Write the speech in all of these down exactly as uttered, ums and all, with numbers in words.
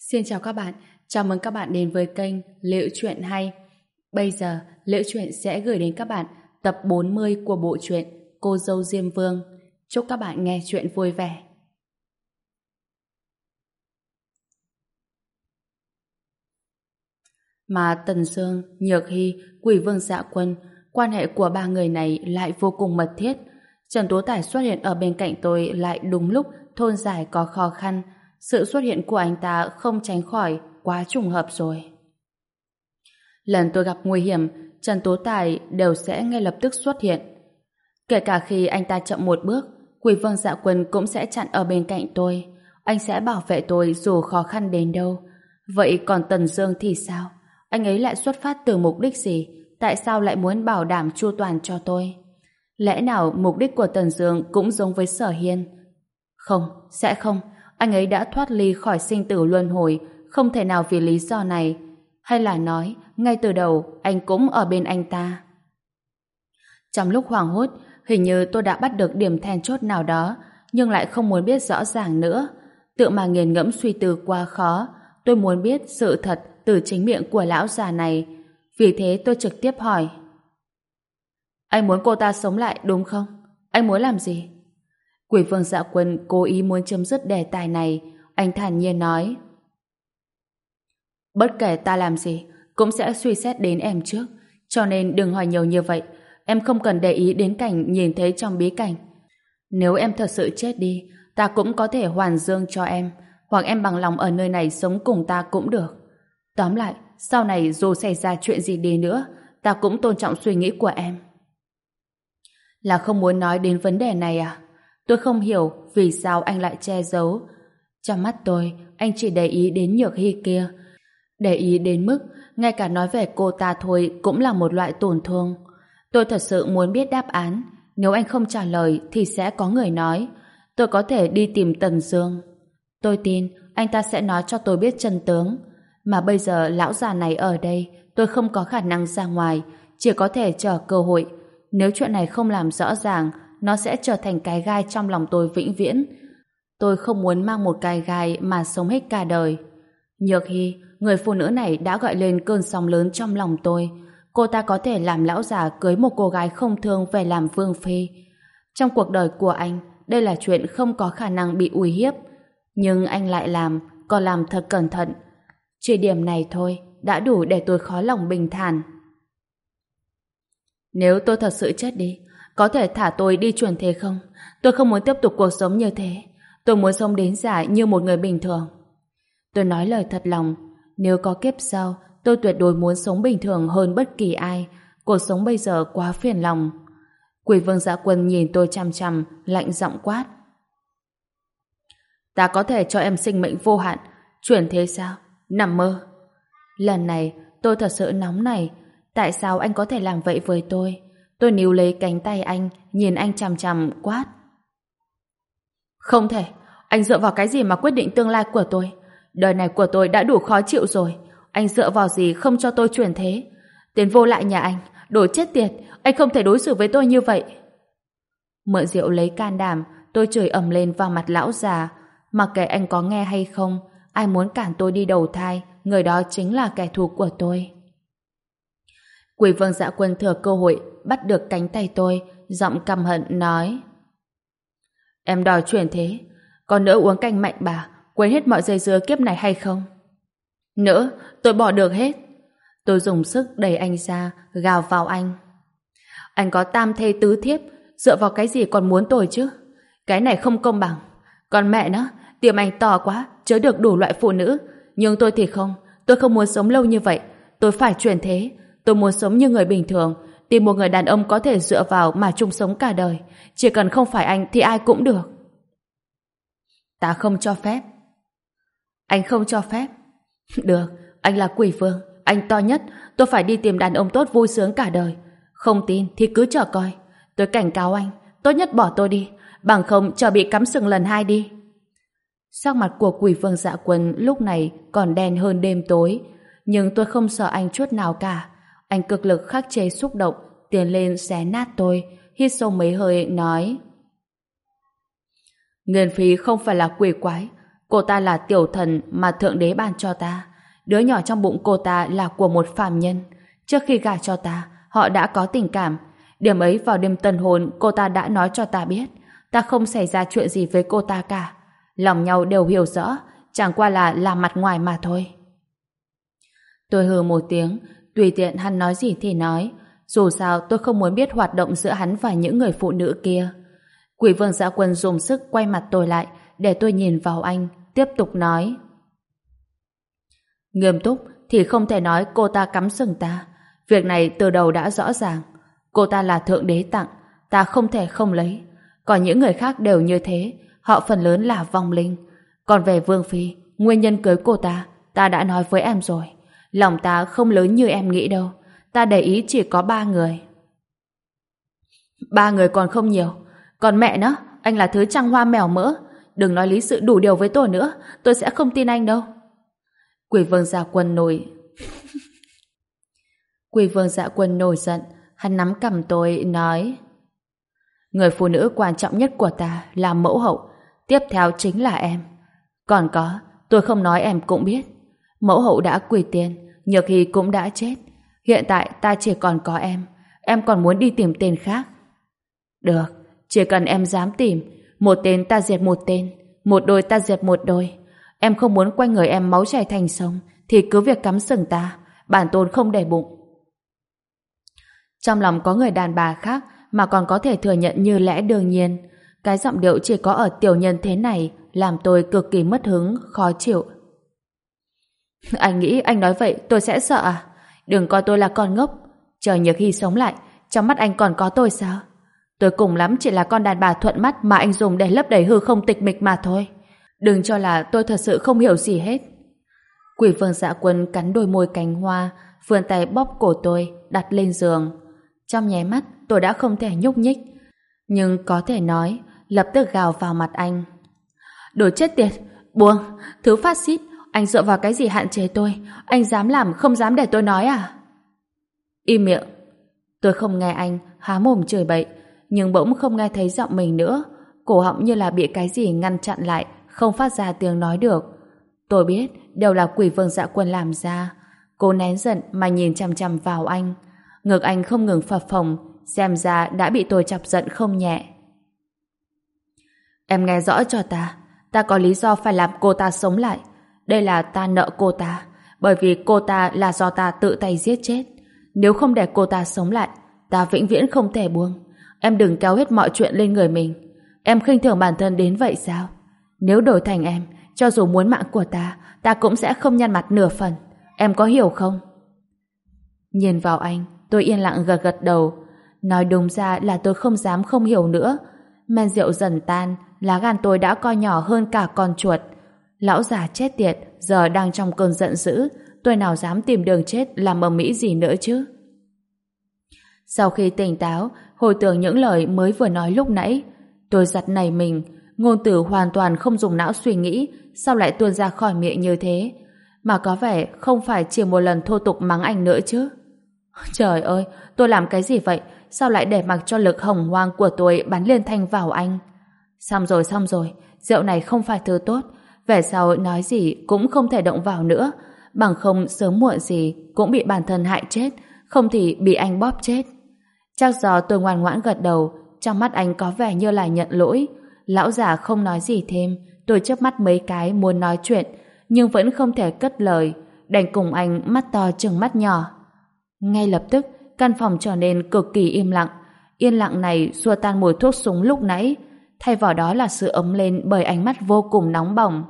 Xin chào các bạn, chào mừng các bạn đến với kênh Liệu Chuyện Hay. Bây giờ, Liệu Chuyện sẽ gửi đến các bạn tập bốn mươi của bộ truyện Cô Dâu Diêm Vương. Chúc các bạn nghe chuyện vui vẻ. Mà Tần Dương, Nhược Hy, Quỷ Vương Dạ Quân, quan hệ của ba người này lại vô cùng mật thiết. Trần Tú Tài xuất hiện ở bên cạnh tôi lại đúng lúc thôn giải có khó khăn. Sự xuất hiện của anh ta không tránh khỏi quá trùng hợp rồi. Lần tôi gặp nguy hiểm, Trần Tú Tài đều sẽ ngay lập tức xuất hiện. Kể cả khi anh ta chậm một bước, Quỷ Vương Dạ Quân cũng sẽ chặn ở bên cạnh tôi. Anh sẽ bảo vệ tôi dù khó khăn đến đâu. Vậy còn Tần Dương thì sao? Anh ấy lại xuất phát từ mục đích gì? Tại sao lại muốn bảo đảm chu toàn cho tôi? Lẽ nào mục đích của Tần Dương cũng giống với Sở Hiên? Không, sẽ không. Anh ấy đã thoát ly khỏi sinh tử luân hồi, không thể nào vì lý do này. Hay là nói, ngay từ đầu anh cũng ở bên anh ta. Trong lúc hoảng hốt, hình như tôi đã bắt được điểm then chốt nào đó, nhưng lại không muốn biết rõ ràng nữa. Tự mà nghiền ngẫm suy tư quá khó, tôi muốn biết sự thật từ chính miệng của lão già này. Vì thế tôi trực tiếp hỏi. Anh muốn cô ta sống lại đúng không? Anh muốn làm gì? Quỷ Vương Dạ Quân cố ý muốn chấm dứt đề tài này. Anh thản nhiên nói. Bất kể ta làm gì, cũng sẽ suy xét đến em trước. Cho nên đừng hỏi nhiều như vậy. Em không cần để ý đến cảnh nhìn thấy trong bí cảnh. Nếu em thật sự chết đi, ta cũng có thể hoàn dương cho em. Hoặc em bằng lòng ở nơi này sống cùng ta cũng được. Tóm lại, sau này dù xảy ra chuyện gì đi nữa, ta cũng tôn trọng suy nghĩ của em. Là không muốn nói đến vấn đề này à? Tôi không hiểu vì sao anh lại che giấu. Trong mắt tôi, anh chỉ để ý đến Nhược Hy kia. Để ý đến mức, ngay cả nói về cô ta thôi cũng là một loại tổn thương. Tôi thật sự muốn biết đáp án. Nếu anh không trả lời thì sẽ có người nói. Tôi có thể đi tìm Tần Dương. Tôi tin anh ta sẽ nói cho tôi biết chân tướng. Mà bây giờ lão già này ở đây, tôi không có khả năng ra ngoài, chỉ có thể chờ cơ hội. Nếu chuyện này không làm rõ ràng, nó sẽ trở thành cái gai trong lòng tôi vĩnh viễn. Tôi không muốn mang một cái gai mà sống hết cả đời. Nhược Hy, người phụ nữ này đã gọi lên cơn sóng lớn trong lòng tôi. Cô ta có thể làm lão già cưới một cô gái không thương về làm vương phi. Trong cuộc đời của anh, đây là chuyện không có khả năng bị uy hiếp. Nhưng anh lại làm, còn làm thật cẩn thận. Chỉ điểm này thôi, đã đủ để tôi khó lòng bình thản. Nếu tôi thật sự chết đi, có thể thả tôi đi chuyển thế không? Tôi không muốn tiếp tục cuộc sống như thế. Tôi muốn sống đến già như một người bình thường. Tôi nói lời thật lòng. Nếu có kiếp sau, tôi tuyệt đối muốn sống bình thường hơn bất kỳ ai. Cuộc sống bây giờ quá phiền lòng. Quỷ Vương Dạ Quân nhìn tôi chằm chằm, lạnh giọng quát. Ta có thể cho em sinh mệnh vô hạn. Chuyển thế sao? Nằm mơ. Lần này, tôi thật sự nóng này. Tại sao anh có thể làm vậy với tôi? Tôi níu lấy cánh tay anh, nhìn anh chằm chằm quát. Không thể. Anh dựa vào cái gì mà quyết định tương lai của tôi? Đời này của tôi đã đủ khó chịu rồi. Anh dựa vào gì không cho tôi chuyển thế? Tên vô lại nhà anh, đồ chết tiệt. Anh không thể đối xử với tôi như vậy. Mượn rượu lấy can đảm, tôi chửi ầm lên vào mặt lão già. Mặc kệ anh có nghe hay không, ai muốn cản tôi đi đầu thai, người đó chính là kẻ thù của tôi. Quỷ Vương Dạ Quân thừa cơ hội bắt được cánh tay tôi, giọng căm hận nói. Em đòi chuyển thế, còn nỡ uống canh mạnh bà, quên hết mọi dây dưa kiếp này hay không? Nữa, tôi bỏ được hết. Tôi dùng sức đẩy anh ra, gào vào anh. Anh có tam thê tứ thiếp, dựa vào cái gì còn muốn tôi chứ? Cái này không công bằng. Còn mẹ nó, tiệm anh to quá, chứa được đủ loại phụ nữ. Nhưng tôi thì không, tôi không muốn sống lâu như vậy. Tôi phải chuyển thế. Tôi muốn sống như người bình thường, tìm một người đàn ông có thể dựa vào mà chung sống cả đời. Chỉ cần không phải anh thì ai cũng được. Ta không cho phép. Anh không cho phép. Được, anh là quỷ vương, anh to nhất, tôi phải đi tìm đàn ông tốt vui sướng cả đời. Không tin thì cứ chờ coi. Tôi cảnh cáo anh, tốt nhất bỏ tôi đi, bằng không chờ bị cắm sừng lần hai đi. Sắc mặt của Quỷ Vương Dạ Quân lúc này còn đen hơn đêm tối, nhưng tôi không sợ anh chút nào cả. Anh cực lực khắc chế xúc động, tiến lên xé nát tôi, hít sâu mấy hơi nói. Nghiền Phi không phải là quỷ quái, Cô ta là tiểu thần mà Thượng Đế ban cho ta. Đứa nhỏ trong bụng cô ta là của một phàm nhân. Trước khi gả cho ta, họ đã có tình cảm. Điểm ấy vào đêm tân hôn cô ta đã nói cho ta biết. Ta không xảy ra chuyện gì với cô ta cả. Lòng nhau đều hiểu rõ, chẳng qua là làm mặt ngoài mà thôi. Tôi hừ một tiếng, tùy tiện hắn nói gì thì nói. Dù sao tôi không muốn biết hoạt động giữa hắn và những người phụ nữ kia. Quỷ Vương Dạ Quân dùng sức quay mặt tôi lại để tôi nhìn vào anh, tiếp tục nói. Nghiêm túc thì không thể nói cô ta cắm sừng ta. Việc này từ đầu đã rõ ràng. Cô ta là Thượng Đế tặng, ta không thể không lấy. Còn những người khác đều như thế, họ phần lớn là vong linh. Còn về Vương Phi, nguyên nhân cưới cô ta, ta đã nói với em rồi. Lòng ta không lớn như em nghĩ đâu. Ta để ý chỉ có ba người. Ba người còn không nhiều. Còn mẹ nó, anh là thứ trăng hoa mèo mỡ. Đừng nói lý sự đủ điều với tôi nữa, tôi sẽ không tin anh đâu. Quỷ Vương Dạ Quân nổi Quỷ Vương Dạ Quân nổi giận. Hắn nắm cằm tôi nói: người phụ nữ quan trọng nhất của ta là mẫu hậu, tiếp theo chính là em. Còn có, tôi không nói em cũng biết, mẫu hậu đã quỳ tiền, Nhược Hy cũng đã chết. Hiện tại ta chỉ còn có em. Em còn muốn đi tìm tên khác? Được, chỉ cần em dám tìm, một tên ta diệt một tên, một đôi ta diệt một đôi. Em không muốn quanh người em máu chảy thành sông thì cứ việc cắm sừng ta, bản tôn không để bụng. Trong lòng có người đàn bà khác mà còn có thể thừa nhận như lẽ đương nhiên. Cái giọng điệu chỉ có ở tiểu nhân thế này làm tôi cực kỳ mất hứng, khó chịu. Anh nghĩ anh nói vậy tôi sẽ sợ à? Đừng coi tôi là con ngốc. Chờ Nhược Hy sống lại, trong mắt anh còn có tôi sao? Tôi cùng lắm chỉ là con đàn bà thuận mắt mà anh dùng để lấp đầy hư không tịch mịch mà thôi. Đừng cho là tôi thật sự không hiểu gì hết. Quỷ Vương Dạ Quân cắn đôi môi cánh hoa, vươn tay bóp cổ tôi, đặt lên giường. Trong nháy mắt tôi đã không thể nhúc nhích, nhưng có thể nói lập tức gào vào mặt anh: đồ chết tiệt, buông, thứ phát xít, anh dựa vào cái gì hạn chế tôi? Anh dám làm không dám để tôi nói à? Im miệng. Tôi không nghe anh há mồm chửi bậy, nhưng bỗng không nghe thấy giọng mình nữa, cổ họng như là bị cái gì ngăn chặn lại, không phát ra tiếng nói được. Tôi biết đều là Quỷ Vương Dạ Quân làm ra. Cô nén giận mà nhìn chằm chằm vào anh. Ngực anh không ngừng phập phồng, xem ra đã bị tôi chọc giận không nhẹ. Em nghe rõ cho ta, ta có lý do phải làm cô ta sống lại. Đây là ta nợ cô ta, bởi vì cô ta là do ta tự tay giết chết. Nếu không để cô ta sống lại, ta vĩnh viễn không thể buông. Em đừng kéo hết mọi chuyện lên người mình. Em khinh thường bản thân đến vậy sao? Nếu đổi thành em, cho dù muốn mạng của ta, ta cũng sẽ không nhăn mặt nửa phần. Em có hiểu không? Nhìn vào anh, tôi yên lặng gật gật đầu. Nói đúng ra là tôi không dám không hiểu nữa. Men rượu dần tan, lá gan tôi đã co nhỏ hơn cả con chuột. Lão già chết tiệt, giờ đang trong cơn giận dữ, tôi nào dám tìm đường chết làm ầm ĩ gì nữa chứ. Sau khi tỉnh táo, hồi tưởng những lời mới vừa nói lúc nãy, tôi giật nảy mình, ngôn từ hoàn toàn không dùng não suy nghĩ, sao lại tuôn ra khỏi miệng như thế? Mà có vẻ không phải chỉ một lần thô tục mắng anh nữa chứ. Trời ơi, tôi làm cái gì vậy? Sao lại để mặc cho lực hồng hoang của tôi bắn liên thanh vào anh? Xong rồi, xong rồi, rượu này không phải thứ tốt. Về sau nói gì cũng không thể động vào nữa, bằng không sớm muộn gì cũng bị bản thân hại chết, không thì bị anh bóp chết. Chắc do tôi ngoan ngoãn gật đầu, trong mắt anh có vẻ như là nhận lỗi. Lão già không nói gì thêm, tôi chớp mắt mấy cái muốn nói chuyện, nhưng vẫn không thể cất lời, đành cùng anh mắt to trừng mắt nhỏ. Ngay lập tức, căn phòng trở nên cực kỳ im lặng. Yên lặng này xua tan mùi thuốc súng lúc nãy, thay vào đó là sự ấm lên bởi ánh mắt vô cùng nóng bỏng.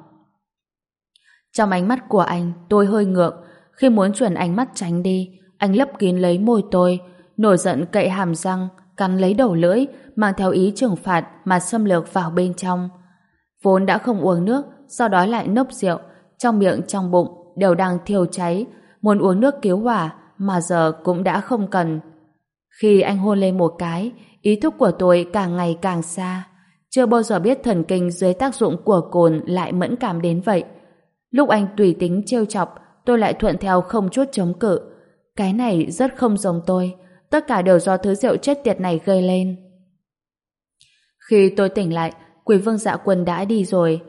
Trong ánh mắt của anh, tôi hơi ngượng. Khi muốn chuyển ánh mắt tránh đi, anh lấp kín lấy môi tôi, nổi giận cậy hàm răng, cắn lấy đầu lưỡi, mang theo ý trừng phạt mà xâm lược vào bên trong. Vốn đã không uống nước, sau đó lại nốc rượu, trong miệng trong bụng đều đang thiêu cháy, muốn uống nước cứu hỏa mà giờ cũng đã không cần. Khi anh hôn lên một cái, ý thức của tôi càng ngày càng xa. Chưa bao giờ biết thần kinh dưới tác dụng của cồn lại mẫn cảm đến vậy. Lúc anh tùy tính trêu chọc, tôi lại thuận theo không chút chống cự. Cái này rất không giống tôi. Tất cả đều do thứ rượu chết tiệt này gây lên. Khi tôi tỉnh lại, Quỷ Vương Dạ Quân đã đi rồi.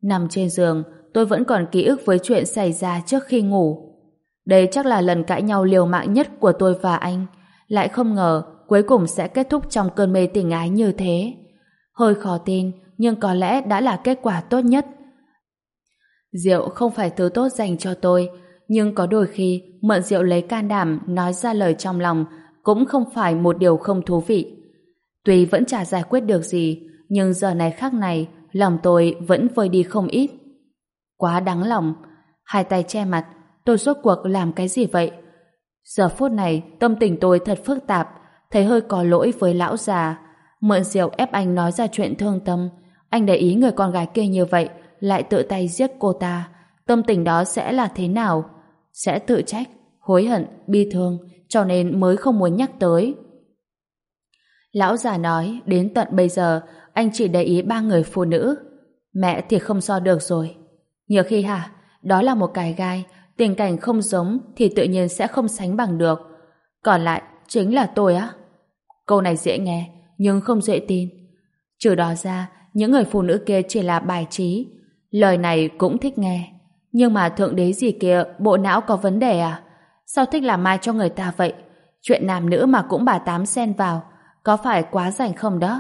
Nằm trên giường, tôi vẫn còn ký ức với chuyện xảy ra trước khi ngủ. Đây chắc là lần cãi nhau liều mạng nhất của tôi và anh. Lại không ngờ cuối cùng sẽ kết thúc trong cơn mê tình ái như thế. Hơi khó tin, nhưng có lẽ đã là kết quả tốt nhất. Rượu không phải thứ tốt dành cho tôi, nhưng có đôi khi mượn rượu lấy can đảm nói ra lời trong lòng cũng không phải một điều không thú vị. Tuy vẫn chả giải quyết được gì, nhưng giờ này khắc này lòng tôi vẫn vơi đi không ít. Quá đáng lòng. Hai tay che mặt, tôi rốt cuộc làm cái gì vậy? Giờ phút này tâm tình tôi thật phức tạp, thấy hơi có lỗi với lão già. Mượn rượu ép anh nói ra chuyện thương tâm. Anh để ý người con gái kia như vậy, lại tự tay giết cô ta. Tâm tình đó sẽ là thế nào? Sẽ tự trách, hối hận, bi thương, cho nên mới không muốn nhắc tới. Lão già nói đến tận bây giờ anh chỉ để ý ba người phụ nữ. Mẹ thì không so được rồi. Nhiều khi hả, đó là một cái gai, tình cảnh không giống thì tự nhiên sẽ không sánh bằng được. Còn lại chính là tôi á. Câu này dễ nghe nhưng không dễ tin. Trừ đó ra, những người phụ nữ kia chỉ là bài trí. Lời này cũng thích nghe. Nhưng mà thượng đế gì kia, bộ não có vấn đề à? Sao thích làm mai cho người ta vậy? Chuyện nam nữ mà cũng bà tám xen vào, có phải quá rảnh không đó?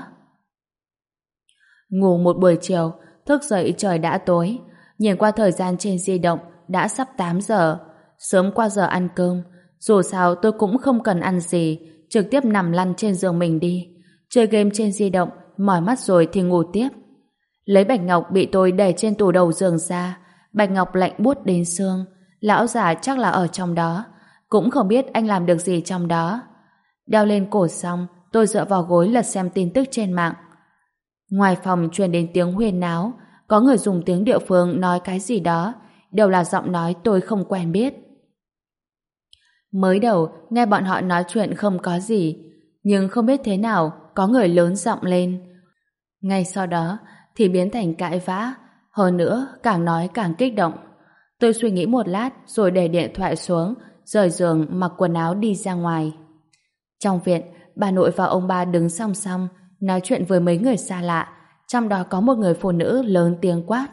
Ngủ một buổi chiều, thức dậy trời đã tối. Nhìn qua thời gian trên di động, đã sắp tám giờ. Sớm qua giờ ăn cơm. Dù sao tôi cũng không cần ăn gì, trực tiếp nằm lăn trên giường mình đi. Chơi game trên di động, mỏi mắt rồi thì ngủ tiếp. Lấy bạch ngọc bị tôi để trên tủ đầu giường ra. Bạch ngọc lạnh buốt đến xương. Lão già chắc là ở trong đó. Cũng không biết anh làm được gì trong đó. Đeo lên cổ xong, tôi dựa vào gối lật xem tin tức trên mạng. Ngoài phòng truyền đến tiếng huyên náo, có người dùng tiếng địa phương nói cái gì đó, đều là giọng nói tôi không quen biết. Mới đầu nghe bọn họ nói chuyện không có gì, nhưng không biết thế nào có người lớn giọng lên. Ngay sau đó thì biến thành cãi vã, hơn nữa càng nói càng kích động. Tôi suy nghĩ một lát rồi để điện thoại xuống, rời giường mặc quần áo đi ra ngoài. Trong viện, bà nội và ông ba đứng song song nói chuyện với mấy người xa lạ, trong đó có một người phụ nữ lớn tiếng quát.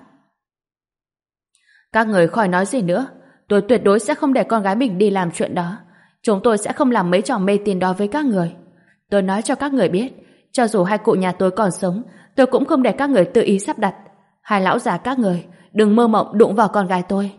Các người khỏi nói gì nữa, tôi tuyệt đối sẽ không để con gái mình đi làm chuyện đó. Chúng tôi sẽ không làm mấy trò mê tín đó với các người. Tôi nói cho các người biết, cho dù hai cụ nhà tôi còn sống, tôi cũng không để các người tự ý sắp đặt. Hai lão già các người, đừng mơ mộng đụng vào con gái tôi.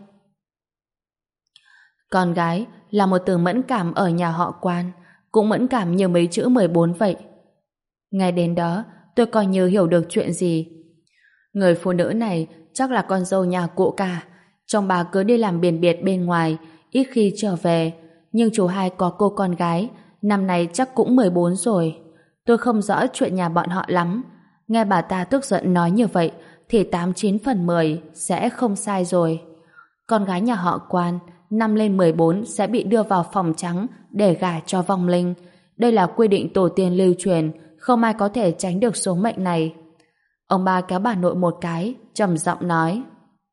Con gái là một từ mẫn cảm ở nhà họ Quan, cũng mẫn cảm như mấy chữ mười bốn vậy. Ngay đến đó, tôi coi như hiểu được chuyện gì. Người phụ nữ này chắc là con dâu nhà cụ cả. Chồng bà cứ đi làm biển biệt bên ngoài, ít khi trở về. Nhưng chú hai có cô con gái, năm nay chắc cũng mười bốn rồi. Tôi không rõ chuyện nhà bọn họ lắm. Nghe bà ta tức giận nói như vậy, thì tám chín phần mười sẽ không sai rồi. Con gái nhà họ Quan, năm lên mười bốn sẽ bị đưa vào phòng trắng để gả cho vong linh. Đây là quy định tổ tiên lưu truyền, không ai có thể tránh được số mệnh này. Ông ba kéo bà nội một cái, trầm giọng nói.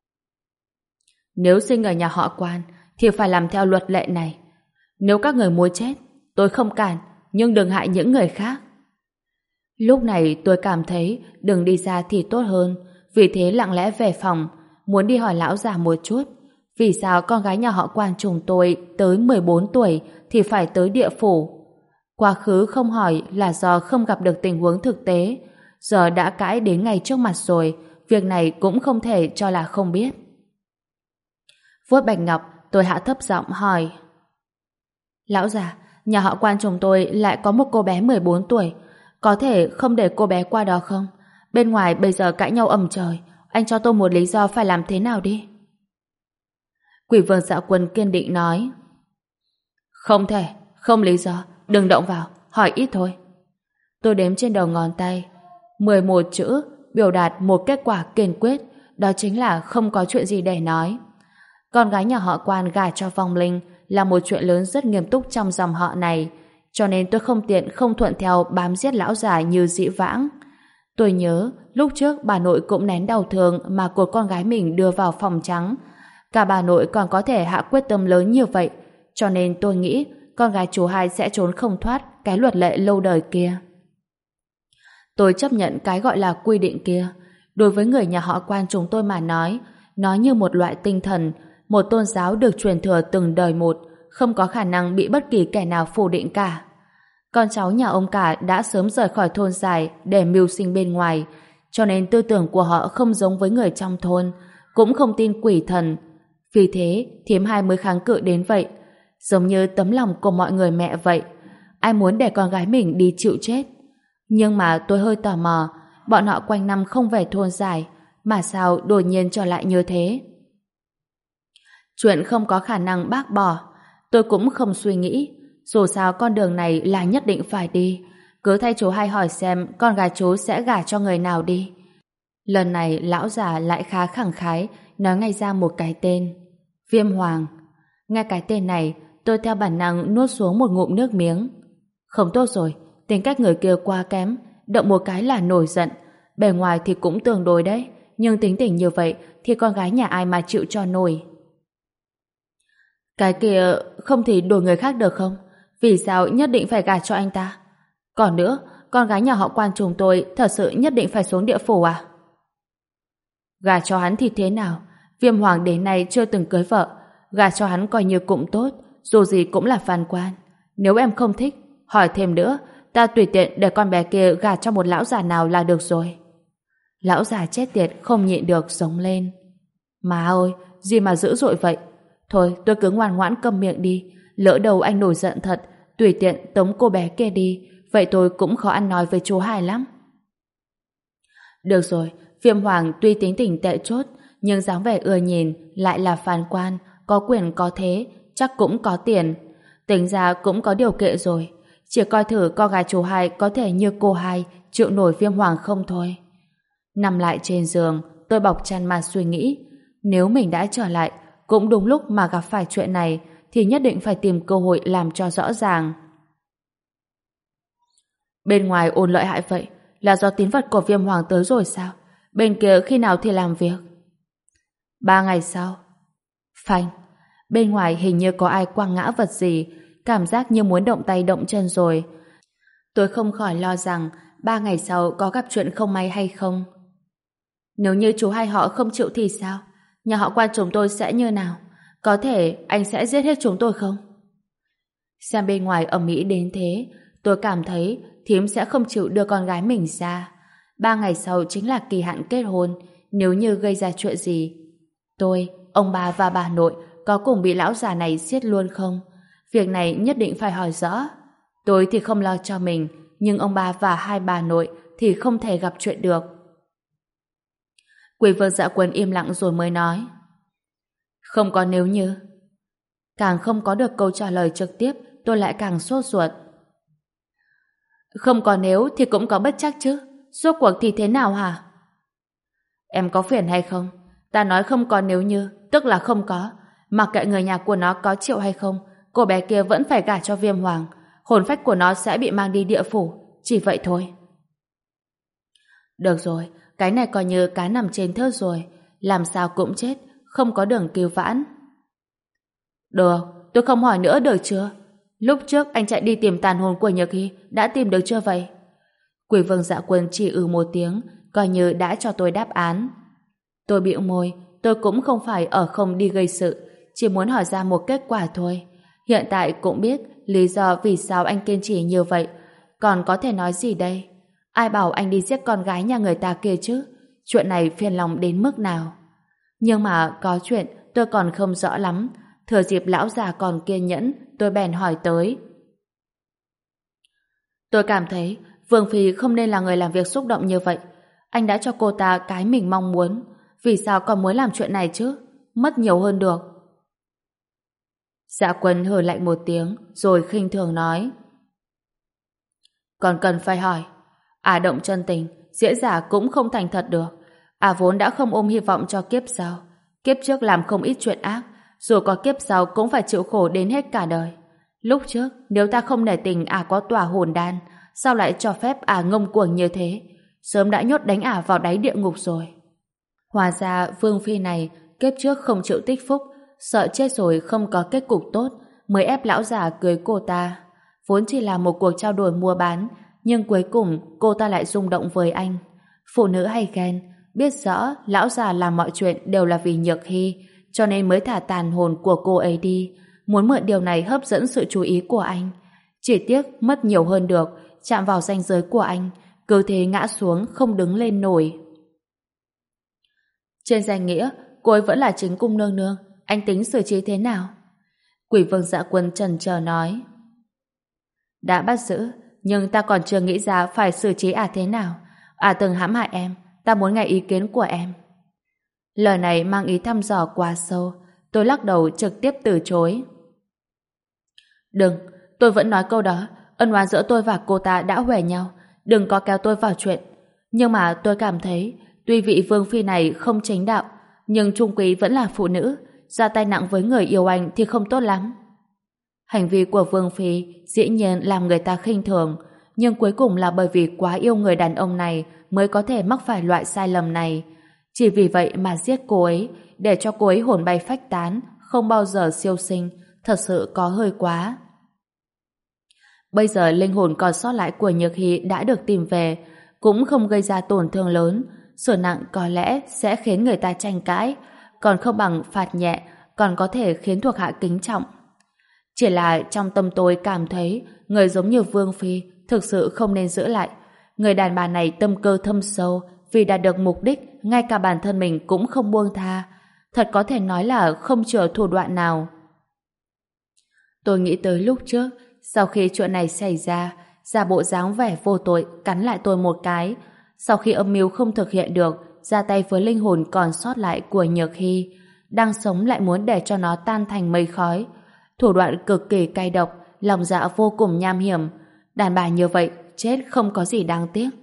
Nếu sinh ở nhà họ Quan, thì phải làm theo luật lệ này. Nếu các người muốn chết, tôi không cản, nhưng đừng hại những người khác. Lúc này tôi cảm thấy đừng đi ra thì tốt hơn, vì thế lặng lẽ về phòng, muốn đi hỏi lão già một chút. Vì sao con gái nhà họ Quan chúng tôi tới mười bốn tuổi thì phải tới địa phủ? Quá khứ không hỏi là do không gặp được tình huống thực tế. Giờ đã cãi đến ngay trước mặt rồi, việc này cũng không thể cho là không biết. Vuốt bạch ngọc, tôi hạ thấp giọng hỏi. Lão già, nhà họ Quan chúng tôi lại có một cô bé mười bốn tuổi. Có thể không để cô bé qua đó không? Bên ngoài bây giờ cãi nhau ầm trời. Anh cho tôi một lý do phải làm thế nào đi. Quỷ vương Dạ Quân kiên định nói. Không thể, không lý do. Đừng động vào, hỏi ít thôi. Tôi đếm trên đầu ngón tay. mười một chữ biểu đạt một kết quả kiên quyết. Đó chính là không có chuyện gì để nói. Con gái nhà họ Quan gả cho vong linh là một chuyện lớn rất nghiêm túc trong dòng họ này, cho nên tôi không tiện không thuận theo bám giết lão già như dĩ vãng. Tôi nhớ lúc trước bà nội cũng nén đau thương mà của con gái mình đưa vào phòng trắng. Cả bà nội còn có thể hạ quyết tâm lớn như vậy, cho nên tôi nghĩ con gái chú hai sẽ trốn không thoát cái luật lệ lâu đời kia. Tôi chấp nhận cái gọi là quy định kia, Đối với người nhà họ Quan chúng tôi mà nói, nó như một loại tinh thần, một tôn giáo được truyền thừa từng đời một, không có khả năng bị bất kỳ kẻ nào phủ định cả. Con cháu nhà ông cả đã sớm rời khỏi thôn Giải để mưu sinh bên ngoài, cho nên tư tưởng của họ không giống với người trong thôn, cũng không tin quỷ thần. Vì thế, thím hai mới kháng cự đến vậy, giống như tấm lòng của mọi người mẹ vậy. Ai muốn để con gái mình đi chịu chết? Nhưng mà tôi hơi tò mò, bọn họ quanh năm không về thôn Giải, mà sao đột nhiên trở lại như thế? Chuyện không có khả năng bác bỏ, tôi cũng không suy nghĩ. Dù sao con đường này là nhất định phải đi. Cứ thay chú hay hỏi xem con gái chú sẽ gả cho người nào đi. Lần này lão già lại khá khẳng khái, nói ngay ra một cái tên. Viêm Hoàng. Nghe cái tên này, tôi theo bản năng nuốt xuống một ngụm nước miếng. Không tốt rồi, tính cách người kia quá kém, động một cái là nổi giận. Bề ngoài thì cũng tương đối đấy, nhưng tính tình như vậy thì con gái nhà ai mà chịu cho nổi. Cái kia không thì đổi người khác được không? Vì sao nhất định phải gả cho anh ta? Còn nữa, con gái nhà họ Quan chúng tôi thật sự nhất định phải xuống địa phủ à? Gả cho hắn thì thế nào? Viêm Hoàng đến nay chưa từng cưới vợ, gả cho hắn coi như cũng tốt, dù gì cũng là Phan Quan. Nếu em không thích, hỏi thêm nữa, ta tùy tiện để con bé kia gả cho một lão già nào là được rồi. Lão già chết tiệt không nhịn được sống lên. Má ơi, gì mà dữ dội vậy? Thôi, tôi cứ ngoan ngoãn câm miệng đi. Lỡ đầu anh nổi giận thật, tùy tiện tống cô bé kia đi, vậy tôi cũng khó ăn nói với chú Hải lắm. Được rồi, Viêm Hoàng tuy tính tình tệ chốt, nhưng dáng vẻ ưa nhìn lại là Phan Quan, có quyền có thế, chắc cũng có tiền. Tính ra cũng có điều kệ rồi. Chỉ coi thử con gái chú Hai có thể như cô Hai chịu nổi Viêm Hoàng không thôi. Nằm lại trên giường, tôi bọc chăn mà suy nghĩ. Nếu mình đã trở lại, cũng đúng lúc mà gặp phải chuyện này, thì nhất định phải tìm cơ hội làm cho rõ ràng. Bên ngoài ồn lợi hại vậy, là do tín vật của Viêm Hoàng tới rồi sao? Bên kia khi nào thì làm việc? Ba ngày sau. Phanh, bên ngoài hình như có ai quăng ngã vật gì, cảm giác như muốn động tay động chân rồi. Tôi không khỏi lo rằng ba ngày sau có gặp chuyện không may hay không. Nếu như chú hai họ không chịu thì sao? Nhà họ Quan chúng tôi sẽ như nào? Có thể anh sẽ giết hết chúng tôi không? Xem bên ngoài ầm ĩ đến thế, tôi cảm thấy thím sẽ không chịu đưa con gái mình ra. Ba ngày sau chính là kỳ hạn kết hôn, nếu như gây ra chuyện gì. Tôi, ông bà và bà nội có cùng bị lão già này giết luôn không? Việc này nhất định phải hỏi rõ. Tôi thì không lo cho mình, nhưng ông bà và hai bà nội thì không thể gặp chuyện được. Quỷ Vương Dạ Quân im lặng rồi mới nói. Không có nếu như. Càng không có được câu trả lời trực tiếp, tôi lại càng sốt ruột. Không có nếu thì cũng có bất chắc chứ. Rốt cuộc thì thế nào hả? Em có phiền hay không? Ta nói không có nếu như, tức là không có. Mặc kệ người nhà của nó có chịu hay không, cô bé kia vẫn phải gả cho Viêm Hoàng. Hồn phách của nó sẽ bị mang đi địa phủ. Chỉ vậy thôi. Được rồi, cái này coi như cá nằm trên thớt rồi. Làm sao cũng chết, không có đường cứu vãn. Được, tôi không hỏi nữa được chưa? Lúc trước anh chạy đi tìm tàn hồn của Nhược Hy, đã tìm được chưa vậy? Quỷ Vương Dạ Quân chỉ ừ một tiếng, coi như đã cho tôi đáp án. Tôi bĩu môi, tôi cũng không phải ở không đi gây sự, chỉ muốn hỏi ra một kết quả thôi. Hiện tại cũng biết lý do vì sao anh kiên trì như vậy, còn có thể nói gì đây? Ai bảo anh đi giết con gái nhà người ta kia chứ? Chuyện này phiền lòng đến mức nào? Nhưng mà có chuyện tôi còn không rõ lắm. Thừa dịp lão già còn kiên nhẫn, tôi bèn hỏi tới. Tôi cảm thấy Vương Phi không nên là người làm việc xúc động như vậy. Anh đã cho cô ta cái mình mong muốn, vì sao còn muốn làm chuyện này chứ? Mất nhiều hơn được. Dạ Quân hừ lạnh một tiếng, rồi khinh thường nói. Còn cần phải hỏi. À động chân tình, diễn giả cũng không thành thật được. À vốn đã không ôm hy vọng cho kiếp sau. Kiếp trước làm không ít chuyện ác, dù có kiếp sau cũng phải chịu khổ đến hết cả đời. Lúc trước, nếu ta không nể tình à có tỏa hồn đan, sao lại cho phép à ngông cuồng như thế? Sớm đã nhốt đánh ả vào đáy địa ngục rồi. Hóa ra Vương Phi này kiếp trước không chịu tích phúc, sợ chết rồi không có kết cục tốt, mới ép lão già cưới cô ta. Vốn chỉ là một cuộc trao đổi mua bán, nhưng cuối cùng cô ta lại rung động với anh. Phụ nữ hay ghen, biết rõ lão già làm mọi chuyện đều là vì Nhược Hy, cho nên mới thả tàn hồn của cô ấy đi, muốn mượn điều này hấp dẫn sự chú ý của anh. Chỉ tiếc mất nhiều hơn được, chạm vào ranh giới của anh, cứ thế ngã xuống không đứng lên nổi. Trên danh nghĩa, cô ấy vẫn là chính cung nương nương, anh tính xử trí thế nào? Quỷ Vương Dạ Quân chần chờ nói. Đã bắt giữ, nhưng ta còn chưa nghĩ ra phải xử trí ả thế nào. Ả từng hãm hại em, ta muốn nghe ý kiến của em. Lời này mang ý thăm dò quá sâu, tôi lắc đầu trực tiếp từ chối. Đừng, tôi vẫn nói câu đó, ân oán giữa tôi và cô ta đã huề nhau, đừng có kéo tôi vào chuyện. Nhưng mà tôi cảm thấy, tuy vị vương phi này không chính đạo, nhưng trung quý vẫn là phụ nữ, ra tay nặng với người yêu anh thì không tốt lắm. Hành vi của vương phi dĩ nhiên làm người ta khinh thường, nhưng cuối cùng là bởi vì quá yêu người đàn ông này mới có thể mắc phải loại sai lầm này. Chỉ vì vậy mà giết cô ấy, để cho cô ấy hồn bay phách tán, không bao giờ siêu sinh, thật sự có hơi quá. Bây giờ linh hồn còn sót lại của Nhược Hy đã được tìm về, cũng không gây ra tổn thương lớn, sửa nặng có lẽ sẽ khiến người ta tranh cãi, còn không bằng phạt nhẹ, còn có thể khiến thuộc hạ kính trọng. Chỉ là trong tâm tôi cảm thấy người giống như Vương Phi thực sự không nên giữ lại. Người đàn bà này tâm cơ thâm sâu, vì đạt được mục đích, ngay cả bản thân mình cũng không buông tha. Thật có thể nói là không chừa thủ đoạn nào. Tôi nghĩ tới lúc trước, sau khi chuyện này xảy ra, ra bộ dáng vẻ vô tội, cắn lại tôi một cái. Sau khi âm mưu không thực hiện được, ra tay với linh hồn còn sót lại của Nhược Hy, đang sống lại muốn để cho nó tan thành mây khói. Thủ đoạn cực kỳ cay độc, lòng dạ vô cùng nham hiểm. Đàn bà như vậy, chết không có gì đáng tiếc.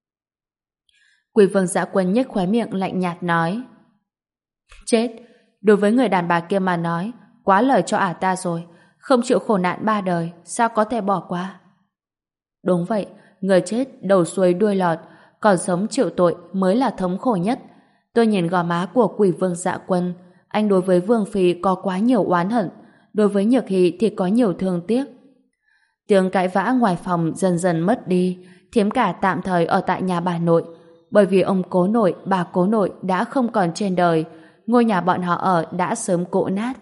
Quỷ Vương Dạ Quân nhếch khóe miệng lạnh nhạt nói. Chết, đối với người đàn bà kia mà nói, quá lời cho ả ta rồi, không chịu khổ nạn ba đời, sao có thể bỏ qua? Đúng vậy, người chết đầu xuôi đuôi lọt, còn sống chịu tội mới là thống khổ nhất. Tôi nhìn gò má của Quỷ Vương Dạ Quân, anh đối với Vương Phi có quá nhiều oán hận, đối với Nhược Hy thì có nhiều thương tiếc. Tiếng cãi vã ngoài phòng dần dần mất đi, Thiếm Cả tạm thời ở tại nhà bà nội, bởi vì ông cố nội, bà cố nội đã không còn trên đời, ngôi nhà bọn họ ở đã sớm cộ nát.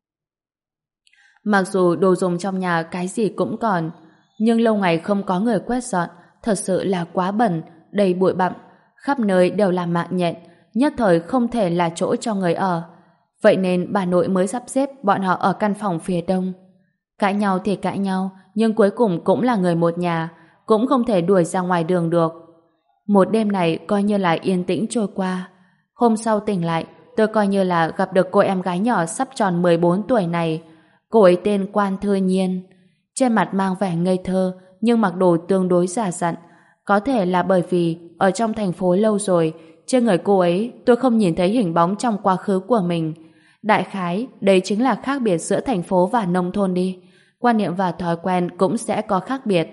Mặc dù đồ dùng trong nhà cái gì cũng còn, nhưng lâu ngày không có người quét dọn, thật sự là quá bẩn, đầy bụi bặm, khắp nơi đều là mạng nhện, nhất thời không thể là chỗ cho người ở. Vậy nên bà nội mới sắp xếp bọn họ ở căn phòng phía đông. Cãi nhau thì cãi nhau, nhưng cuối cùng cũng là người một nhà, cũng không thể đuổi ra ngoài đường được. Một đêm này coi như là yên tĩnh trôi qua. Hôm sau tỉnh lại, tôi coi như là gặp được cô em gái nhỏ sắp tròn mười bốn tuổi này. Cô ấy tên Quan Thư Nhiên. Trên mặt mang vẻ ngây thơ, nhưng mặc đồ tương đối già dặn. Có thể là bởi vì ở trong thành phố lâu rồi, trên người cô ấy tôi không nhìn thấy hình bóng trong quá khứ của mình. Đại khái, đây chính là khác biệt giữa thành phố và nông thôn đi. Quan niệm và thói quen cũng sẽ có khác biệt.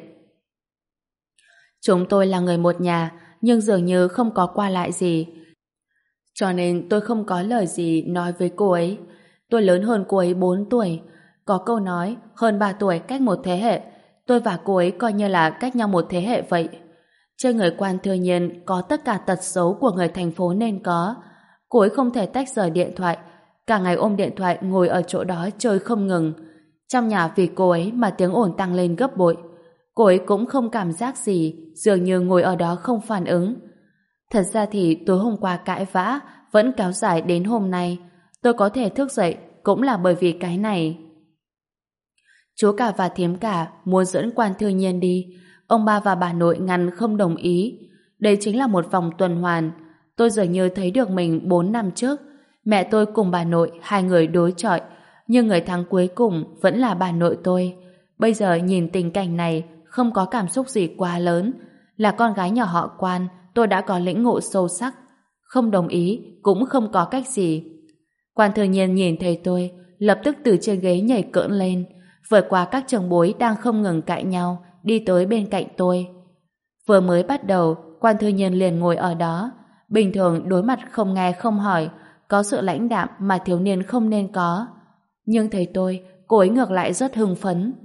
Chúng tôi là người một nhà, nhưng dường như không có qua lại gì. Cho nên tôi không có lời gì nói với cô ấy. Tôi lớn hơn cô ấy bốn tuổi. Có câu nói, hơn ba tuổi cách một thế hệ. Tôi và cô ấy coi như là cách nhau một thế hệ vậy. Trên người Quan Thư Nhiên có tất cả tật xấu của người thành phố nên có. Cô ấy không thể tách rời điện thoại, cả ngày ôm điện thoại ngồi ở chỗ đó chơi không ngừng. Trong nhà vì cô ấy mà tiếng ồn tăng lên gấp bội. Cô ấy cũng không cảm giác gì, dường như ngồi ở đó không phản ứng. Thật ra thì tối hôm qua cãi vã vẫn kéo dài đến hôm nay. Tôi có thể thức dậy cũng là bởi vì cái này. Chú cả và Thiếm Cả muốn dẫn Quan Thư Nhiên đi. Ông ba và bà nội ngăn không đồng ý. Đây chính là một vòng tuần hoàn. Tôi dường như thấy được mình bốn năm trước. Mẹ tôi cùng bà nội hai người đối chọi, nhưng người thắng cuối cùng vẫn là bà nội tôi. Bây giờ nhìn tình cảnh này không có cảm xúc gì quá lớn. Là con gái nhỏ họ Quan, tôi đã có lĩnh ngộ sâu sắc. Không đồng ý cũng không có cách gì. Quan Thư Nhiên nhìn thấy tôi, lập tức từ trên ghế nhảy cỡn lên, vượt qua các trưởng bối đang không ngừng cãi nhau, đi tới bên cạnh tôi. Vừa mới bắt đầu, Quan Thư Nhiên liền ngồi ở đó. Bình thường đối mặt không nghe không hỏi, có sự lãnh đạm mà thiếu niên không nên có. Nhưng thấy tôi, cô ấy ngược lại rất hưng phấn.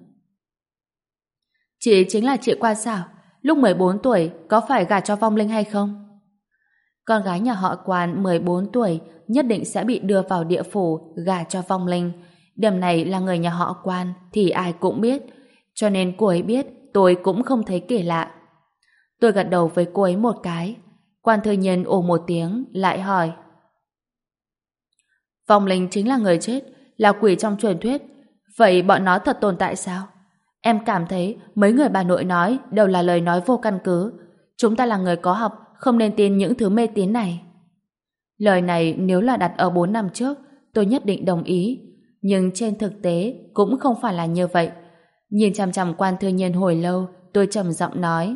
Chị chính là chị Quan sao? Lúc mười bốn tuổi có phải gả cho vong linh hay không? con gái nhà họ Quan mười bốn tuổi nhất định sẽ bị đưa vào địa phủ gả cho vong linh. Điểm này là người nhà họ Quan thì ai cũng biết, cho nên cô ấy biết tôi cũng không thấy kỳ lạ. Tôi gật đầu với cô ấy một cái. Quan Thư Nhiên ồ một tiếng lại hỏi: vong linh chính là người chết, là quỷ trong truyền thuyết, vậy bọn nó thật tồn tại sao? Em cảm thấy mấy người bà nội nói đều là lời nói vô căn cứ. Chúng ta là người có học, không nên tin những thứ mê tín này. Lời này nếu là đặt ở bốn năm trước, tôi nhất định đồng ý. Nhưng trên thực tế cũng không phải là như vậy. Nhìn chằm chằm Quan Thư Nhiên hồi lâu, tôi trầm giọng nói: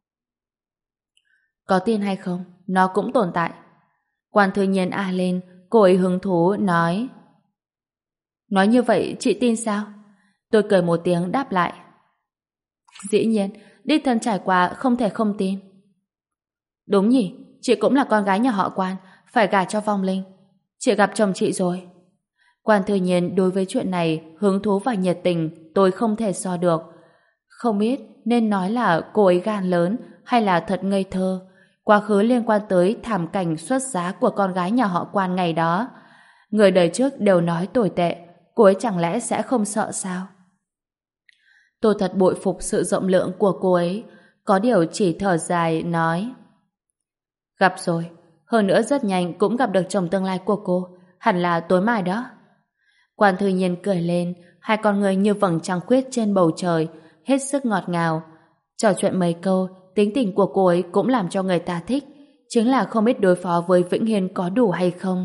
có tin hay không, nó cũng tồn tại. Quan Thư Nhiên a lên, cô ấy hứng thú nói: nói như vậy chị tin sao? Tôi cười một tiếng đáp lại: dĩ nhiên, đích thân trải qua không thể không tin. Đúng nhỉ, chị cũng là con gái nhà họ Quan, phải gả cho vong linh. Chị gặp chồng chị rồi. Quan Thư Nhiên đối với chuyện này hứng thú và nhiệt tình tôi không thể so được. Không biết nên nói là cô ấy gan lớn hay là thật ngây thơ. Quá khứ liên quan tới thảm cảnh xuất giá của con gái nhà họ Quan ngày đó. Người đời trước đều nói tồi tệ, cô ấy chẳng lẽ sẽ không sợ sao? Tôi thật bội phục sự rộng lượng của cô ấy, có điều chỉ thở dài nói: gặp rồi, hơn nữa rất nhanh cũng gặp được chồng tương lai của cô, hẳn là tối mai đó. Quan Thư Nhiên cười lên, hai con người như vầng trăng khuyết trên bầu trời, hết sức ngọt ngào. Trò chuyện mấy câu, tính tình của cô ấy cũng làm cho người ta thích, chính là không biết đối phó với Vĩnh Hiên có đủ hay không.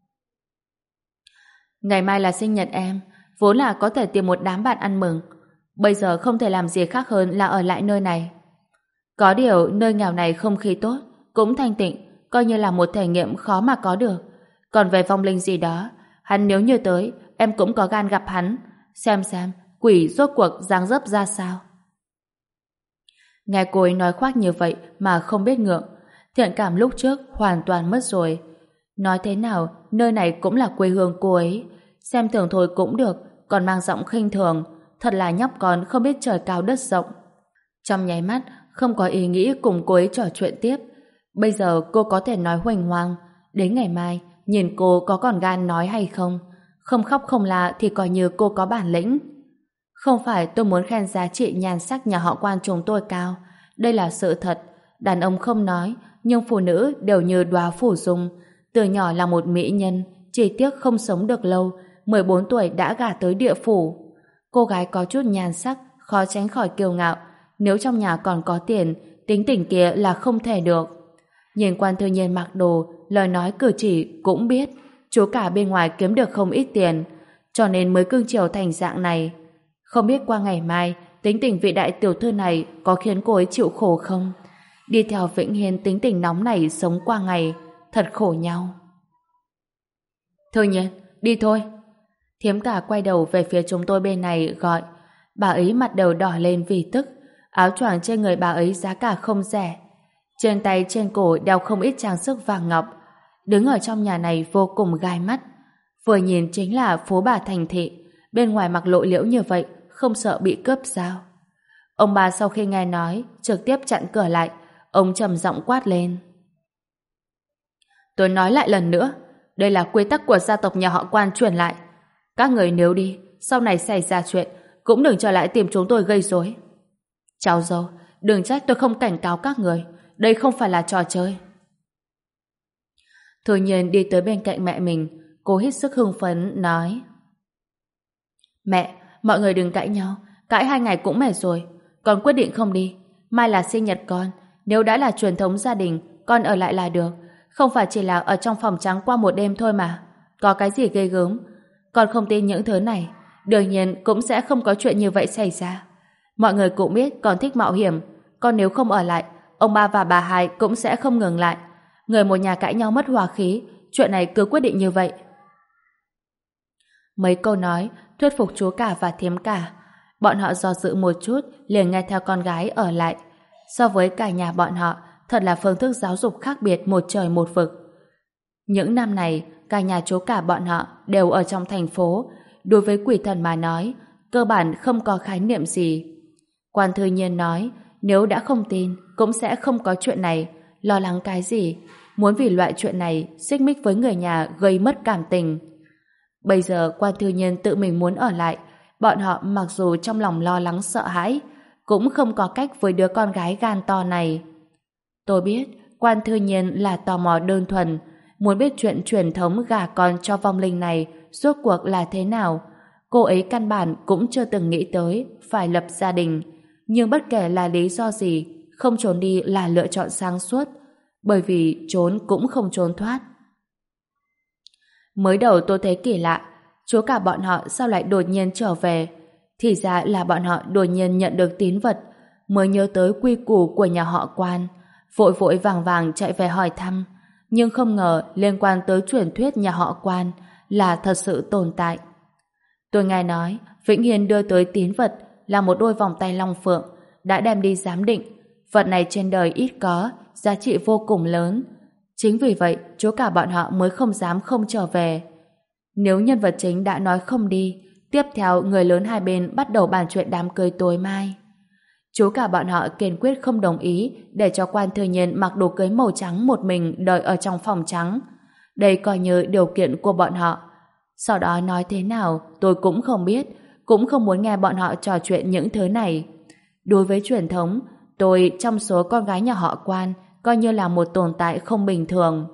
Ngày mai là sinh nhật em, vốn là có thể tìm một đám bạn ăn mừng, bây giờ không thể làm gì khác hơn là ở lại nơi này. Có điều nơi nghèo này không khí tốt, cũng thanh tịnh, coi như là một trải nghiệm khó mà có được. Còn về vong linh gì đó, hắn nếu như tới, em cũng có gan gặp hắn, xem xem quỷ rốt cuộc dáng dấp ra sao. Nghe cô ấy nói khoác như vậy mà không biết ngượng, thiện cảm lúc trước hoàn toàn mất rồi. Nói thế nào, nơi này cũng là quê hương cô ấy, xem thường thôi cũng được, còn mang giọng khinh thường, thật là nhóc con không biết trời cao đất rộng. Trong nháy mắt, không có ý nghĩ cùng cô ấy trò chuyện tiếp. Bây giờ cô có thể nói huềnh hoang, đến ngày mai, nhìn cô có còn gan nói hay không. Không khóc không la thì coi như cô có bản lĩnh. Không phải tôi muốn khen giá trị nhan sắc nhà họ Quan chúng tôi cao. Đây là sự thật. Đàn ông không nói, nhưng phụ nữ đều như đóa phủ dung. Từ nhỏ là một mỹ nhân, chỉ tiếc không sống được lâu, mười bốn tuổi đã gả tới địa phủ. Cô gái có chút nhan sắc, khó tránh khỏi kiêu ngạo. Nếu trong nhà còn có tiền, tính tình kia là không thể được. Nhìn Quan Thư Nhiên mặc đồ, lời nói cử chỉ cũng biết chú cả bên ngoài kiếm được không ít tiền, cho nên mới cưng chiều thành dạng này. Không biết qua ngày mai, tính tình vị đại tiểu thư này có khiến cô ấy chịu khổ không? Đi theo Vĩnh Hiên tính tình nóng này sống qua ngày, thật khổ nhau. Thư Nhiên, đi thôi. Thiếm cả quay đầu về phía chúng tôi bên này gọi. Bà ấy mặt đầu đỏ lên vì tức, áo choàng trên người bà ấy giá cả không rẻ. Trên tay trên cổ đeo không ít trang sức vàng ngọc. Đứng ở trong nhà này vô cùng gai mắt. Vừa nhìn chính là phố bà thành thị, bên ngoài mặc lộ liễu như vậy, không sợ bị cướp sao? Ông bà sau khi nghe nói, trực tiếp chặn cửa lại, ông trầm giọng quát lên. Tôi nói lại lần nữa, đây là quy tắc của gia tộc nhà họ Quan truyền lại. Các người nếu đi, sau này xảy ra chuyện, cũng đừng trở lại tìm chúng tôi gây rối. Cháu dâu, đừng trách tôi không cảnh cáo các người, đây không phải là trò chơi. Thư Nhiên đi tới bên cạnh mẹ mình, cô hít sức hưng phấn, nói: Mẹ, mọi người đừng cãi nhau, cãi hai ngày cũng mệt rồi. Con quyết định không đi. Mai là sinh nhật con, nếu đã là truyền thống gia đình, con ở lại là được. Không phải chỉ là ở trong phòng trắng qua một đêm thôi mà. Có cái gì ghê gớm. Con không tin những thứ này, đương nhiên cũng sẽ không có chuyện như vậy xảy ra. Mọi người cũng biết con thích mạo hiểm, con nếu không ở lại, ông ba và bà hai cũng sẽ không ngừng lại. Người một nhà cãi nhau mất hòa khí, chuyện này cứ quyết định như vậy. Mấy câu nói thuyết phục chú cả và thím cả. Bọn họ do dự một chút liền nghe theo con gái ở lại. So với cả nhà bọn họ, thật là phương thức giáo dục khác biệt một trời một vực. Những năm này, cả nhà chú cả bọn họ đều ở trong thành phố. Đối với quỷ thần mà nói, cơ bản không có khái niệm gì. Quan Thư Nhiên nói, nếu đã không tin, cũng sẽ không có chuyện này. Lo lắng cái gì? muốn vì loại chuyện này xích mích với người nhà gây mất cảm tình. Bây giờ Quan Thư Nhiên tự mình muốn ở lại, bọn họ mặc dù trong lòng lo lắng sợ hãi, cũng không có cách với đứa con gái gan to này. Tôi biết Quan Thư Nhiên là tò mò đơn thuần, muốn biết chuyện truyền thống gả con cho vong linh này rốt cuộc là thế nào. Cô ấy căn bản cũng chưa từng nghĩ tới phải lập gia đình, nhưng bất kể là lý do gì, không trốn đi là lựa chọn sáng suốt, bởi vì trốn cũng không trốn thoát. Mới đầu tôi thấy kỳ lạ, chú cả bọn họ sao lại đột nhiên trở về. Thì ra là bọn họ đột nhiên nhận được tín vật, mới nhớ tới quy củ của nhà họ Quan, vội vội vàng vàng chạy về hỏi thăm, nhưng không ngờ liên quan tới truyền thuyết nhà họ Quan là thật sự tồn tại. Tôi nghe nói Vĩnh Hiên đưa tới tín vật là một đôi vòng tay long phượng, đã đem đi giám định. Vật này trên đời ít có, giá trị vô cùng lớn. Chính vì vậy, chú cả bọn họ mới không dám không trở về. Nếu nhân vật chính đã nói không đi, tiếp theo người lớn hai bên bắt đầu bàn chuyện đám cưới tối mai. Chú cả bọn họ kiên quyết không đồng ý để cho Quan Thư Nhiên mặc đồ cưới màu trắng một mình đợi ở trong phòng trắng. Đây coi như điều kiện của bọn họ. Sau đó nói thế nào tôi cũng không biết, cũng không muốn nghe bọn họ trò chuyện những thứ này. Đối với truyền thống, tôi trong số con gái nhà họ Quan coi như là một tồn tại không bình thường.